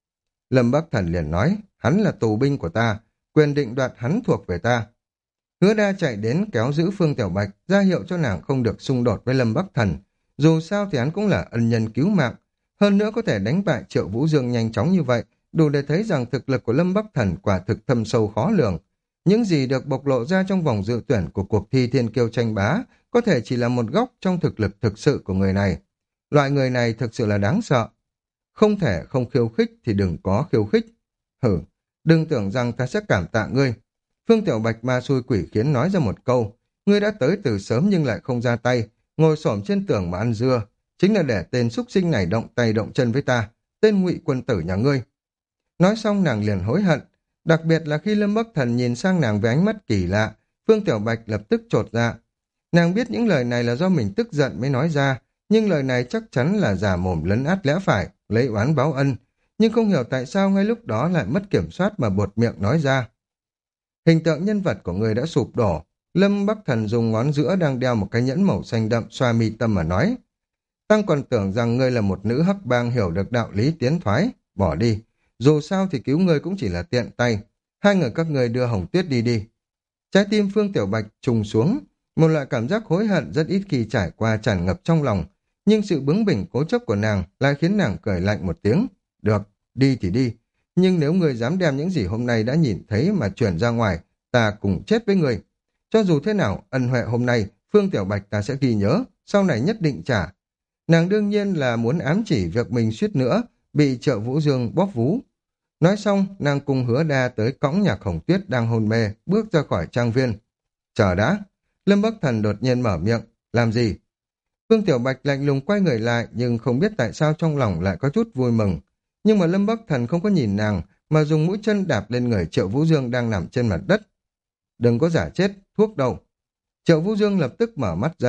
Lâm Bắc Thần liền nói, hắn là tù binh của ta, quyền định đoạt hắn thuộc về ta. Hứa Đa chạy đến kéo giữ Phương Tiểu Bạch, ra hiệu cho nàng không được xung đột với Lâm Bắc Thần. Dù sao thì hắn cũng là ân nhân cứu mạng, hơn nữa có thể đánh bại Triệu Vũ Dương nhanh chóng như vậy, đủ để thấy rằng thực lực của Lâm Bắc Thần quả thực thâm sâu khó lường. Những gì được bộc lộ ra trong vòng dự tuyển của cuộc thi Thiên Kiêu tranh bá có thể chỉ là một góc trong thực lực thực sự của người này. Loại người này thực sự là đáng sợ. Không thể không khiêu khích thì đừng có khiêu khích. Hử, đừng tưởng rằng ta sẽ cảm tạ ngươi. Phương Tiểu Bạch ma xui quỷ khiến nói ra một câu, ngươi đã tới từ sớm nhưng lại không ra tay, ngồi xổm trên tường mà ăn dưa, chính là để tên súc sinh này động tay động chân với ta, tên ngụy quân tử nhà ngươi. Nói xong nàng liền hối hận, đặc biệt là khi Lâm Bắc Thần nhìn sang nàng với ánh mắt kỳ lạ, Phương Tiểu Bạch lập tức chột dạ. Nàng biết những lời này là do mình tức giận mới nói ra, nhưng lời này chắc chắn là giả mồm lấn át lẽ phải, lấy oán báo ân, nhưng không hiểu tại sao ngay lúc đó lại mất kiểm soát mà buột miệng nói ra. Hình tượng nhân vật của người đã sụp đổ, Lâm Bắc Thần dùng ngón giữa đang đeo một cái nhẫn màu xanh đậm xoa mi tâm mà nói. Tăng còn tưởng rằng ngươi là một nữ hắc bang hiểu được đạo lý tiến thoái, bỏ đi. Dù sao thì cứu ngươi cũng chỉ là tiện tay. Hai người các ngươi đưa Hồng Tuyết đi đi. Trái tim Phương Tiểu Bạch trùng xuống, một loại cảm giác hối hận rất ít khi trải qua tràn ngập trong lòng, nhưng sự bướng bỉnh cố chấp của nàng lại khiến nàng cười lạnh một tiếng. Được, đi thì đi. Nhưng nếu ngươi dám đem những gì hôm nay đã nhìn thấy mà chuyển ra ngoài, ta cùng chết với ngươi. Cho dù thế nào, ân huệ hôm nay, Phương Tiểu Bạch ta sẽ ghi nhớ, sau này nhất định trả. Nàng đương nhiên là muốn ám chỉ việc mình suýt nữa, bị Triệu Vũ Dương bóp vú. Nói xong, nàng cùng Hứa Đa tới cõng Nhạc Hồng Tuyết đang hôn mê, bước ra khỏi trang viên. Chờ đã, Lâm Bắc Thần đột nhiên mở miệng, làm gì? Phương Tiểu Bạch lạnh lùng quay người lại, nhưng không biết tại sao trong lòng lại có chút vui mừng. Nhưng mà Lâm Bắc Thần không có nhìn nàng, mà dùng mũi chân đạp lên người Triệu Vũ Dương đang nằm trên mặt đất. Đừng có giả chết, thuốc đâu. Triệu Vũ Dương lập tức mở mắt ra,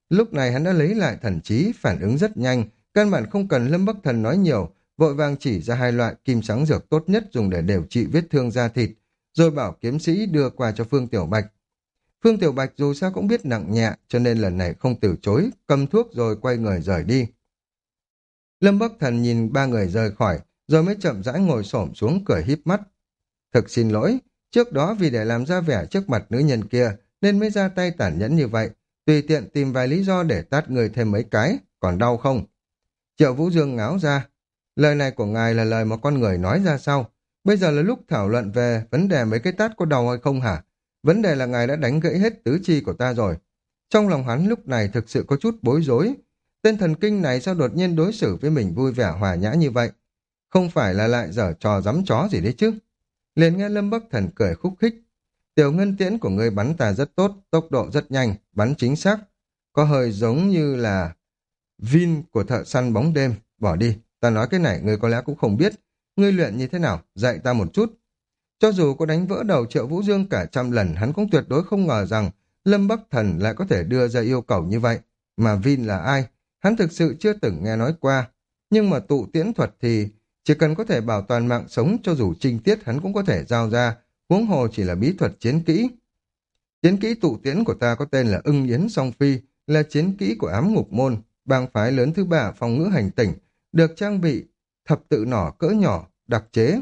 Lúc này hắn đã lấy lại thần trí, phản ứng rất nhanh, căn bản không cần Lâm Bắc Thần nói nhiều, vội vàng chỉ ra hai loại kim sáng dược tốt nhất dùng để điều trị vết thương da thịt, rồi bảo kiếm sĩ đưa qua cho Phương Tiểu Bạch. Phương Tiểu Bạch dù sao cũng biết nặng nhẹ, cho nên lần này không từ chối, cầm thuốc rồi quay người rời đi. Lâm Bắc Thần nhìn ba người rời khỏi, rồi mới chậm rãi ngồi xổm xuống cười híp mắt. Thực xin lỗi, trước đó vì để làm ra vẻ trước mặt nữ nhân kia, nên mới ra tay tàn nhẫn như vậy, tùy tiện tìm vài lý do để tát người thêm mấy cái, còn đau không? Triệu Vũ Dương ngáo ra, lời này của ngài là lời mà con người nói ra sau. Bây giờ là lúc thảo luận về vấn đề mấy cái tát có đau hay không hả? Vấn đề là ngài đã đánh gãy hết tứ chi của ta rồi. Trong lòng hắn lúc này thực sự có chút bối rối. Tên thần kinh này sao đột nhiên đối xử với mình vui vẻ hòa nhã như vậy? Không phải là lại giở trò giấm chó gì đấy chứ? Liền nghe Lâm Bắc Thần cười khúc khích. Tiểu ngân tiễn của ngươi bắn ta rất tốt, tốc độ rất nhanh, bắn chính xác. Có hơi giống như là Vin của thợ săn bóng đêm. Bỏ đi, ta nói cái này ngươi có lẽ cũng không biết. Ngươi luyện như thế nào, dạy ta một chút. Cho dù có đánh vỡ đầu Triệu Vũ Dương cả trăm lần, hắn cũng tuyệt đối không ngờ rằng Lâm Bắc Thần lại có thể đưa ra yêu cầu như vậy. Mà Vin là ai? Hắn thực sự chưa từng nghe nói qua. Nhưng mà tụ tiễn thuật thì chỉ cần có thể bảo toàn mạng sống, cho dù trinh tiết hắn cũng có thể giao ra, huống hồ chỉ là bí thuật chiến kỹ. Chiến kỹ tụ tiễn của ta có tên là Ưng Yến Song Phi, là chiến kỹ của ám ngục môn, bang phái lớn thứ ba phòng ngữ hành tỉnh, được trang bị thập tự nỏ cỡ nhỏ, đặc chế.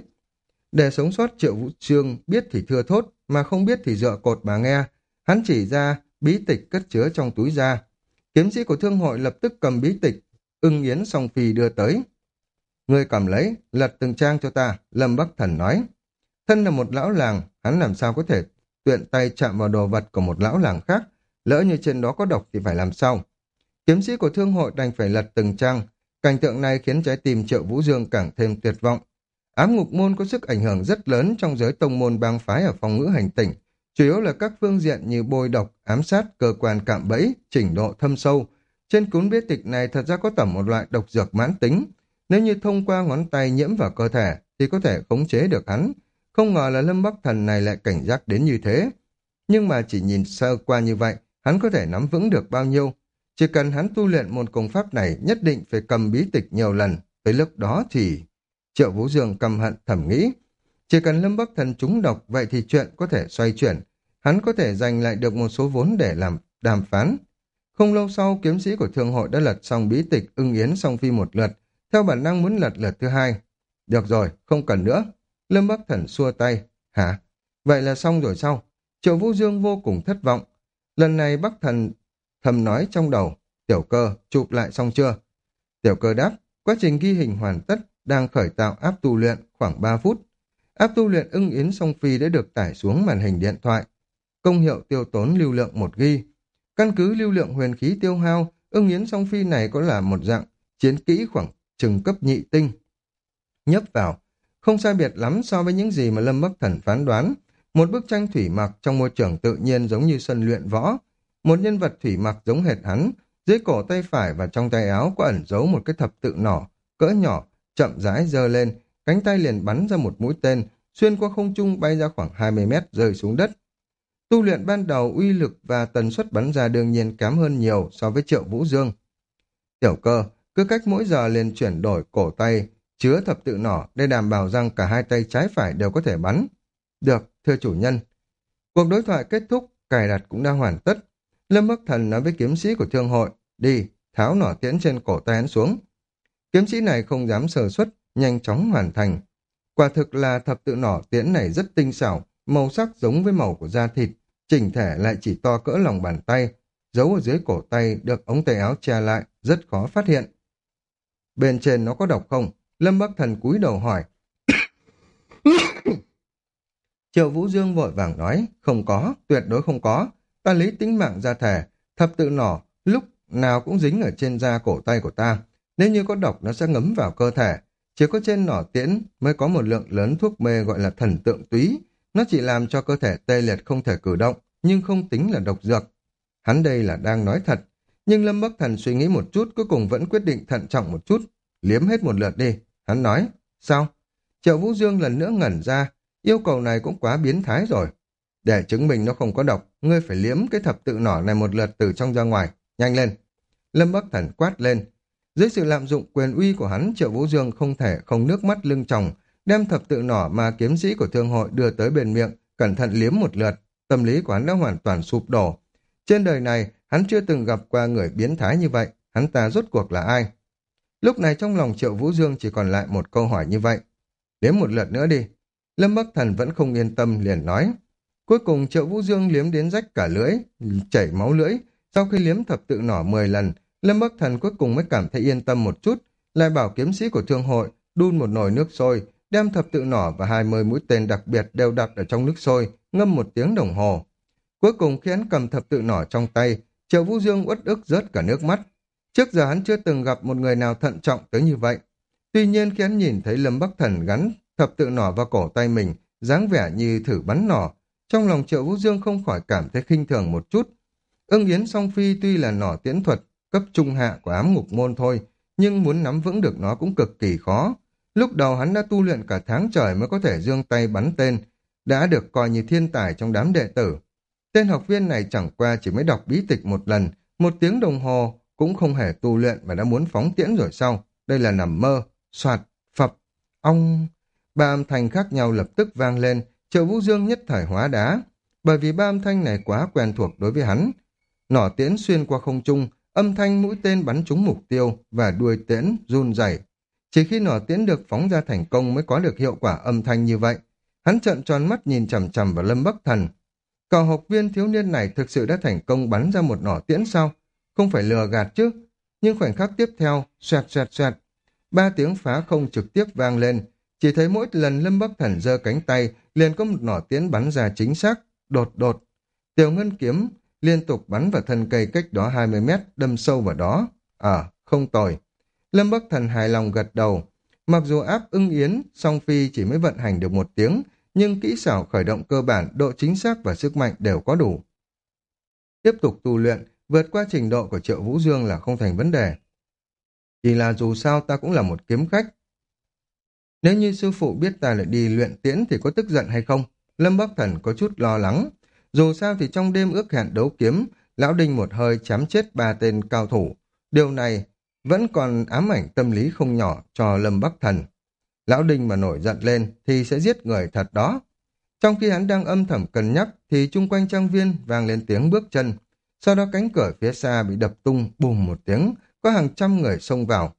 Để sống sót, Triệu Vũ Dương biết thì thưa thốt, mà không biết thì dựa cột mà nghe. Hắn chỉ ra bí tịch cất chứa trong túi da. Kiếm sĩ của thương hội lập tức cầm bí tịch Ưng Yến Song Phi đưa tới. Ngươi cầm lấy, lật từng trang cho ta, Lâm Bắc Thần nói. Thân là một lão làng, hắn làm sao có thể tuyện tay chạm vào đồ vật của một lão làng khác, lỡ như trên đó có độc thì phải làm sao? Kiếm sĩ của thương hội đành phải lật từng trang, cảnh tượng này khiến trái tim Triệu Vũ Dương càng thêm tuyệt vọng. Ám ngục môn có sức ảnh hưởng rất lớn trong giới tông môn bang phái ở phòng ngữ hành tỉnh, chủ yếu là các phương diện như bôi độc, ám sát, cơ quan cạm bẫy, chỉnh độ thâm sâu. Trên cuốn bí tịch này thật ra có tẩm một loại độc dược mãn tính, nếu như thông qua ngón tay nhiễm vào cơ thể thì có thể khống chế được hắn. Không ngờ là Lâm Bắc Thần này lại cảnh giác đến như thế. Nhưng mà chỉ nhìn sơ qua như vậy, hắn có thể nắm vững được bao nhiêu? Chỉ cần hắn tu luyện môn công pháp này nhất định phải cầm bí tịch nhiều lần, tới lúc đó thì... Triệu Vũ Dương căm hận thầm nghĩ. Chỉ cần Lâm Bắc Thần trúng độc, vậy thì chuyện có thể xoay chuyển. Hắn có thể giành lại được một số vốn để làm đàm phán. Không lâu sau, kiếm sĩ của thương hội đã lật xong bí tịch Ưng Yến Song Phi một lượt, theo bản năng muốn lật lượt thứ hai. Được rồi, không cần nữa. Lâm Bắc Thần xua tay. Hả? Vậy là xong rồi sao? Triệu Vũ Dương vô cùng thất vọng. Lần này Bắc Thần thầm nói trong đầu. Tiểu Cơ, chụp lại xong chưa? Tiểu Cơ đáp. Quá trình ghi hình hoàn tất, đang khởi tạo app tu luyện khoảng ba phút. App tu luyện Ưng Yến Song Phi đã được tải xuống màn hình điện thoại. Công hiệu tiêu tốn lưu lượng một gi ga bai. Căn cứ lưu lượng huyền khí tiêu hao, Ưng Yến Song Phi này có là một dạng chiến kỹ khoảng chừng cấp nhị tinh. Nhấp vào, không sai biệt lắm so với những gì mà Lâm Bắc Thần phán đoán. Một bức tranh thủy mặc trong môi trường tự nhiên giống như sân luyện võ. Một nhân vật thủy mặc giống hệt hắn, dưới cổ tay phải và trong tay áo có ẩn giấu một cái thập tự nỏ, cỡ nhỏ, chậm rãi giơ lên, cánh tay liền bắn ra một mũi tên, xuyên qua không trung bay ra khoảng hai mươi mét rơi xuống đất. Tu luyện ban đầu uy lực và tần suất bắn ra đương nhiên kém hơn nhiều so với Triệu Vũ Dương. Tiểu Cơ, cứ cách mỗi giờ liền chuyển đổi cổ tay, chứa thập tự nỏ để đảm bảo rằng cả hai tay trái phải đều có thể bắn. Được, thưa chủ nhân. Cuộc đối thoại kết thúc, cài đặt cũng đã hoàn tất. Lâm Bắc Thần nói với kiếm sĩ của thương hội, đi, tháo nỏ tiễn trên cổ tay hắn xuống. Kiếm sĩ này không dám sơ suất, nhanh chóng hoàn thành. Quả thực là thập tự nỏ tiễn này rất tinh xảo, màu sắc giống với màu của da thịt, chỉnh thể lại chỉ to cỡ lòng bàn tay, giấu ở dưới cổ tay được ống tay áo che lại, rất khó phát hiện. Bên trên nó có độc không? Lâm Bắc Thần cúi đầu hỏi. Triệu Vũ Dương vội vàng nói, không có, tuyệt đối không có. Ta lấy tính mạng ra thề, thập tự nỏ lúc nào cũng dính ở trên da cổ tay của ta. Nếu như có độc nó sẽ ngấm vào cơ thể. Chỉ có trên nỏ tiễn mới có một lượng lớn thuốc mê gọi là thần tượng túy. Nó chỉ làm cho cơ thể tê liệt không thể cử động, nhưng không tính là độc dược. Hắn đây là đang nói thật. Nhưng Lâm Bắc Thần suy nghĩ một chút, cuối cùng vẫn quyết định thận trọng một chút. Liếm hết một lượt đi. Hắn nói, sao? Triệu Vũ Dương lần nữa ngẩn ra. Yêu cầu này cũng quá biến thái rồi. Để chứng minh nó không có độc, ngươi phải liếm cái thập tự nỏ này một lượt từ trong ra ngoài. nhanh lên. Lâm Bắc Thần quát lên. Dưới sự lạm dụng quyền uy của hắn, Triệu Vũ Dương không thể không nước mắt lưng tròng, đem thập tự nỏ mà kiếm sĩ của thương hội đưa tới bên miệng, cẩn thận liếm một lượt. Tâm lý của hắn đã hoàn toàn sụp đổ. Trên đời này, hắn chưa từng gặp qua người biến thái như vậy, hắn ta rốt cuộc là ai? Lúc này trong lòng Triệu Vũ Dương chỉ còn lại một câu hỏi như vậy. Liếm một lượt nữa đi. Lâm Bắc Thần vẫn không yên tâm liền nói. Cuối cùng Triệu Vũ Dương liếm đến rách cả lưỡi, chảy máu lưỡi. Sau khi liếm thập tự nỏ mười lần, Lâm Bắc Thần cuối cùng mới cảm thấy yên tâm một chút, lại bảo kiếm sĩ của thương hội đun một nồi nước sôi, đem thập tự nỏ và hai mươi mũi tên đặc biệt đều đặt ở trong nước sôi, ngâm một tiếng đồng hồ. Cuối cùng khi hắn cầm thập tự nỏ trong tay, Triệu Vũ Dương uất ức rớt cả nước mắt. Trước giờ hắn chưa từng gặp một người nào thận trọng tới như vậy. Tuy nhiên khi hắn nhìn thấy Lâm Bắc Thần gắn thập tự nỏ vào cổ tay mình, dáng vẻ như thử bắn nỏ, trong lòng Triệu Vũ Dương không khỏi cảm thấy khinh thường một chút. Ưng Yến Song Phi tuy là nỏ tiễn thuật cấp trung hạ của ám ngục môn thôi, nhưng muốn nắm vững được nó cũng cực kỳ khó. Lúc đầu hắn đã tu luyện cả tháng trời mới có thể giương tay bắn tên, đã được coi như thiên tài trong đám đệ tử. Tên học viên này chẳng qua chỉ mới đọc bí tịch một lần, một tiếng đồng hồ cũng không hề tu luyện mà đã muốn phóng tiễn rồi sao? Đây là nằm mơ. Soạt, phập, ong. Ba âm thanh khác nhau lập tức vang lên, Triệu Vũ Dương nhất thời hóa đá, bởi vì ba âm thanh này quá quen thuộc đối với hắn. Nỏ tiễn xuyên qua không trung, âm thanh mũi tên bắn trúng mục tiêu và đuôi tiễn run rẩy. Chỉ khi nỏ tiễn được phóng ra thành công mới có được hiệu quả âm thanh như vậy. Hắn trợn tròn mắt nhìn chằm chằm vào Lâm Bắc Thần. Cậu học viên thiếu niên này thực sự đã thành công bắn ra một nỏ tiễn sao? Không phải lừa gạt chứ? Nhưng khoảnh khắc tiếp theo, xoẹt xoẹt xoẹt, ba tiếng phá không trực tiếp vang lên. Chỉ thấy mỗi lần Lâm Bắc Thần giơ cánh tay, liền có một nỏ tiễn bắn ra chính xác, đột đột. Tiểu ngân kiếm liên tục bắn vào thân cây cách đó hai mươi mét, đâm sâu vào đó. À, không tồi. Lâm Bắc Thần hài lòng gật đầu. Mặc dù áp Ưng Yến, Song Phi chỉ mới vận hành được một tiếng, nhưng kỹ xảo khởi động cơ bản, độ chính xác và sức mạnh đều có đủ. Tiếp tục tu luyện, vượt qua trình độ của Triệu Vũ Dương là không thành vấn đề. Chỉ là dù sao ta cũng là một kiếm khách. Nếu như sư phụ biết ta lại đi luyện tiễn thì có tức giận hay không? Lâm Bắc Thần có chút lo lắng. Dù sao thì trong đêm ước hẹn đấu kiếm, Lão Đinh một hơi chém chết ba tên cao thủ. Điều này vẫn còn ám ảnh tâm lý không nhỏ cho Lâm Bắc Thần. Lão Đinh mà nổi giận lên thì sẽ giết người thật đó. Trong khi hắn đang âm thầm cân nhắc thì chung quanh trang viên vang lên tiếng bước chân. Sau đó cánh cửa phía xa bị đập tung, bùm một tiếng, có hàng trăm người xông vào.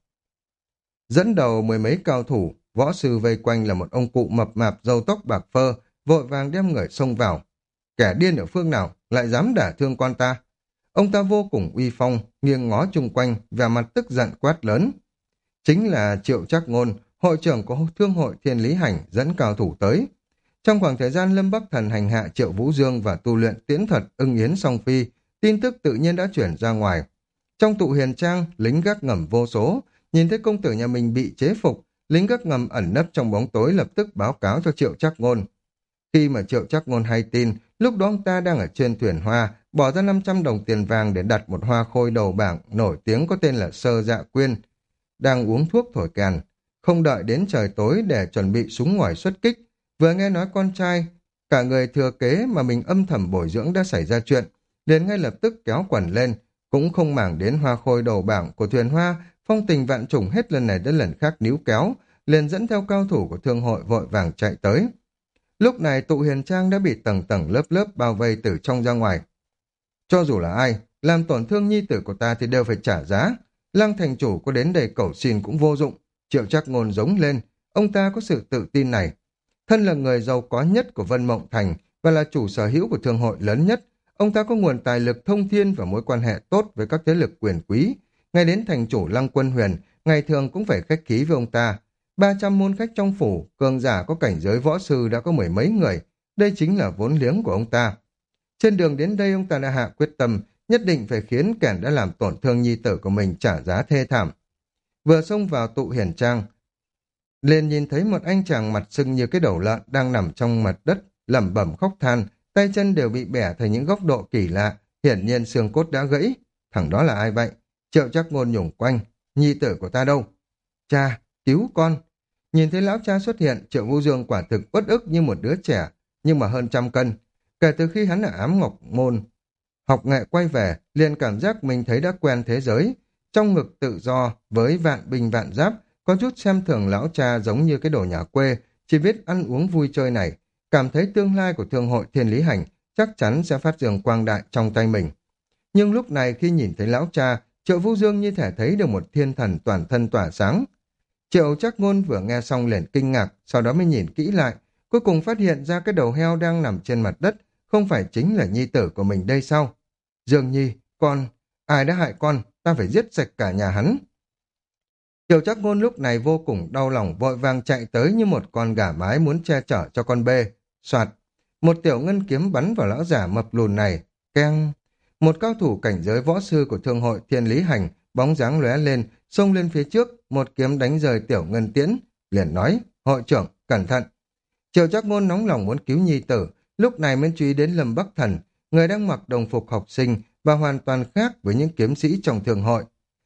Dẫn đầu mười mấy cao thủ, võ sư vây quanh là một ông cụ mập mạp râu tóc bạc phơ, vội vàng đem người xông vào. Kẻ điên ở phương nào lại dám đả thương con ta? Ông ta vô cùng uy phong, nghiêng ngó chung quanh, vẻ mặt tức giận quát lớn. Chính là Triệu Trác Ngôn, hội trưởng của Thương hội Thiên Lý Hành dẫn cao thủ tới. Trong khoảng thời gian Lâm Bắc Thần hành hạ Triệu Vũ Dương và tu luyện tiễn thuật Ưng Yến Song Phi, tin tức tự nhiên đã chuyển ra ngoài. Trong tụ hiền trang, lính gác ngầm vô số, nhìn thấy công tử nhà mình bị chế phục, lính gác ngầm ẩn nấp trong bóng tối lập tức báo cáo cho Triệu Trác Ngôn. Khi mà Triệu Trác Ngôn hay tin, lúc đó ông ta đang ở trên thuyền hoa, bỏ ra năm trăm đồng tiền vàng để đặt một hoa khôi đầu bảng nổi tiếng có tên là Sơ Dạ Quyên, đang uống thuốc thổi kèn, không đợi đến trời tối để chuẩn bị súng ngòi xuất kích. Vừa nghe nói con trai, cả người thừa kế mà mình âm thầm bồi dưỡng đã xảy ra chuyện, liền ngay lập tức kéo quần lên, cũng không màng đến hoa khôi đầu bảng của thuyền hoa, phong tình vạn trùng hết lần này đến lần khác níu kéo, liền dẫn theo cao thủ của thương hội vội vàng chạy tới. Lúc này tụ hiền trang đã bị tầng tầng lớp lớp bao vây từ trong ra ngoài. Cho dù là ai, làm tổn thương nhi tử của ta thì đều phải trả giá. Lăng thành chủ có đến đây cầu xin cũng vô dụng. Triệu Trác Ngôn giống lên, ông ta có sự tự tin này. Thân là người giàu có nhất của Vân Mộng Thành và là chủ sở hữu của thương hội lớn nhất, ông ta có nguồn tài lực thông thiên và mối quan hệ tốt với các thế lực quyền quý. Ngay đến thành chủ Lăng Quân Huyền, ngày thường cũng phải khách khí với ông ta. ba trăm môn khách trong phủ, cường giả có cảnh giới võ sư đã có mười mấy người. Đây chính là vốn liếng của ông ta. Trên đường đến đây ông ta đã hạ quyết tâm, nhất định phải khiến kẻ đã làm tổn thương nhi tử của mình trả giá thê thảm. Vừa xông vào tụ hiển trang, liền nhìn thấy một anh chàng mặt sưng như cái đầu lợn đang nằm trong mặt đất, lẩm bẩm khóc than, tay chân đều bị bẻ thành những góc độ kỳ lạ, hiển nhiên xương cốt đã gãy. Thằng đó là ai vậy? Triệu Trác Ngôn nhủng quanh, nhi tử của ta đâu? Cha, cứu con! Nhìn thấy lão cha xuất hiện, Triệu Vũ Dương quả thực uất ức như một đứa trẻ, nhưng mà hơn trăm cân. Kể từ khi hắn ở ám ngọc môn, học nghệ quay về, liền cảm giác mình thấy đã quen thế giới. Trong ngực tự do, với vạn binh vạn giáp, có chút xem thường lão cha giống như cái đồ nhà quê, chỉ biết ăn uống vui chơi này. Cảm thấy tương lai của thương hội Thiên Lý Hành chắc chắn sẽ phát dương quang đại trong tay mình. Nhưng lúc này khi nhìn thấy lão cha, Triệu Vũ Dương như thể thấy được một thiên thần toàn thân tỏa sáng. Triệu Trác Ngôn vừa nghe xong liền kinh ngạc, sau đó mới nhìn kỹ lại, cuối cùng phát hiện ra cái đầu heo đang nằm trên mặt đất, không phải chính là nhi tử của mình đây sao? Dương Nhi, con, ai đã hại con, ta phải giết sạch cả nhà hắn. Triệu Trác Ngôn lúc này vô cùng đau lòng, vội vàng chạy tới như một con gà mái muốn che chở cho con bê. Soạt, một tiểu ngân kiếm bắn vào lão giả mập lùn này. Keng, một cao thủ cảnh giới võ sư của thương hội Thiên Lý Hành, bóng dáng lóe lên, xông lên phía trước, một kiếm đánh rời tiểu ngân tiễn, liền nói: hội trưởng, cẩn thận. Triệu Trác Ngôn nóng lòng muốn cứu nhi tử, lúc này mới chú ý đến Lâm Bắc Thần, người đang mặc đồng phục học sinh và hoàn toàn khác với những kiếm sĩ trong thương hội.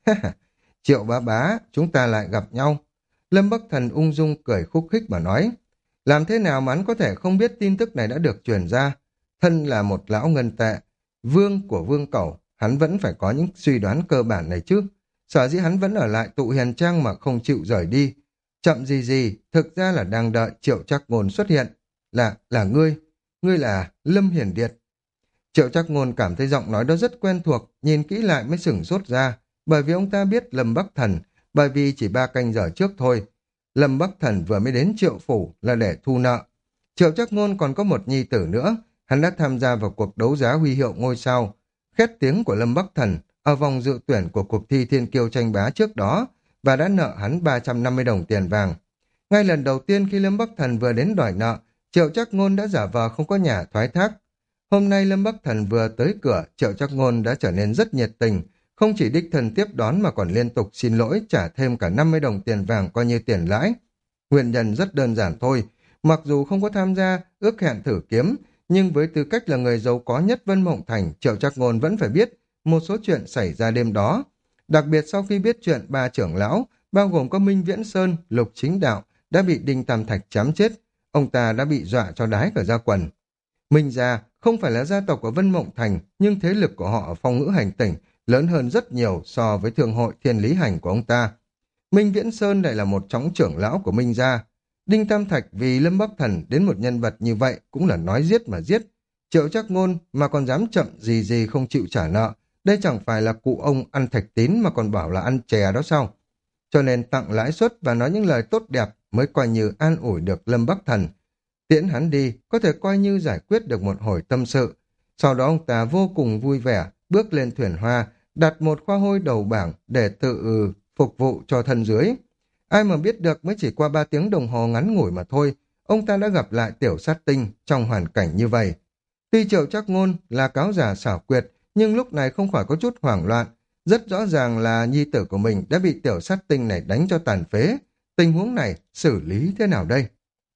Triệu bá bá, chúng ta lại gặp nhau. Lâm Bắc Thần ung dung cười khúc khích mà nói. Làm thế nào mà hắn có thể không biết tin tức này đã được truyền ra? Thân là một lão ngân tệ, vương của vương cẩu, hắn vẫn phải có những suy đoán cơ bản này chứ. Sở dĩ hắn vẫn ở lại tụ hiền trang mà không chịu rời đi. Chậm gì gì, thực ra là đang đợi Triệu Trác Ngôn xuất hiện. Là, là ngươi, ngươi là Lâm Hiển Điệt. Triệu Trác Ngôn cảm thấy giọng nói đó rất quen thuộc, nhìn kỹ lại mới sửng sốt ra, bởi vì ông ta biết Lâm Bắc Thần, bởi vì chỉ ba canh giờ trước thôi. Lâm Bắc Thần vừa mới đến Triệu Phủ là để thu nợ. Triệu Trác Ngôn còn có một nhi tử nữa, hắn đã tham gia vào cuộc đấu giá huy hiệu ngôi sao. Khét tiếng của Lâm Bắc Thần ở vòng dự tuyển của cuộc thi Thiên Kiêu tranh bá trước đó và đã nợ hắn ba trăm năm mươi đồng tiền vàng. Ngay lần đầu tiên khi Lâm Bắc Thần vừa đến đòi nợ, Triệu Trác Ngôn đã giả vờ không có nhà thoái thác. Hôm nay Lâm Bắc Thần vừa tới cửa, Triệu Trác Ngôn đã trở nên rất nhiệt tình, không chỉ đích thân tiếp đón mà còn liên tục xin lỗi trả thêm cả năm mươi đồng tiền vàng coi như tiền lãi. Nguyên nhân rất đơn giản thôi, mặc dù không có tham gia ước hẹn thử kiếm, nhưng với tư cách là người giàu có nhất Vân Mộng Thành, Triệu Trác Ngôn vẫn phải biết một số chuyện xảy ra đêm đó. Đặc biệt sau khi biết chuyện ba trưởng lão, bao gồm có Minh Viễn Sơn, Lục Chính Đạo, đã bị Đinh Tam Thạch chém chết, ông ta đã bị dọa cho đái cả da quần. Minh gia không phải là gia tộc ở Vân Mộng Thành, nhưng thế lực của họ ở phong ngữ hành tỉnh lớn hơn rất nhiều so với thương hội Thiên Lý Hành của ông ta. Minh Viễn Sơn lại là một trong trưởng lão của Minh gia. Đinh Tam Thạch vì Lâm Bắc Thần đến một nhân vật như vậy cũng là nói giết mà giết. Triệu Trác Ngôn mà còn dám chậm gì gì không chịu trả nợ, đây chẳng phải là cụ ông ăn thạch tín mà còn bảo là ăn chè đó sao? Cho nên tặng lãi suất và nói những lời tốt đẹp mới coi như an ủi được Lâm Bắc Thần. Tiễn hắn đi, có thể coi như giải quyết được một hồi tâm sự. Sau đó ông ta vô cùng vui vẻ, bước lên thuyền hoa, đặt một khoa hôi đầu bảng để tự phục vụ cho thân dưới. Ai mà biết được mới chỉ qua ba tiếng đồng hồ ngắn ngủi mà thôi, ông ta đã gặp lại tiểu sát tinh trong hoàn cảnh như vậy. Tuy Triệu Trác Ngôn là cáo giả xảo quyệt, nhưng lúc này không khỏi có chút hoảng loạn. Rất rõ ràng là nhi tử của mình đã bị tiểu sát tinh này đánh cho tàn phế. Tình huống này xử lý thế nào đây?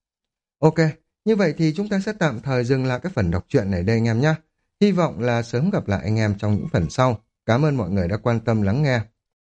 Ok, như vậy thì chúng ta sẽ tạm thời dừng lại cái phần đọc truyện này đây anh em nhé. Hy vọng là sớm gặp lại anh em trong những phần sau. Cảm ơn mọi người đã quan tâm lắng nghe.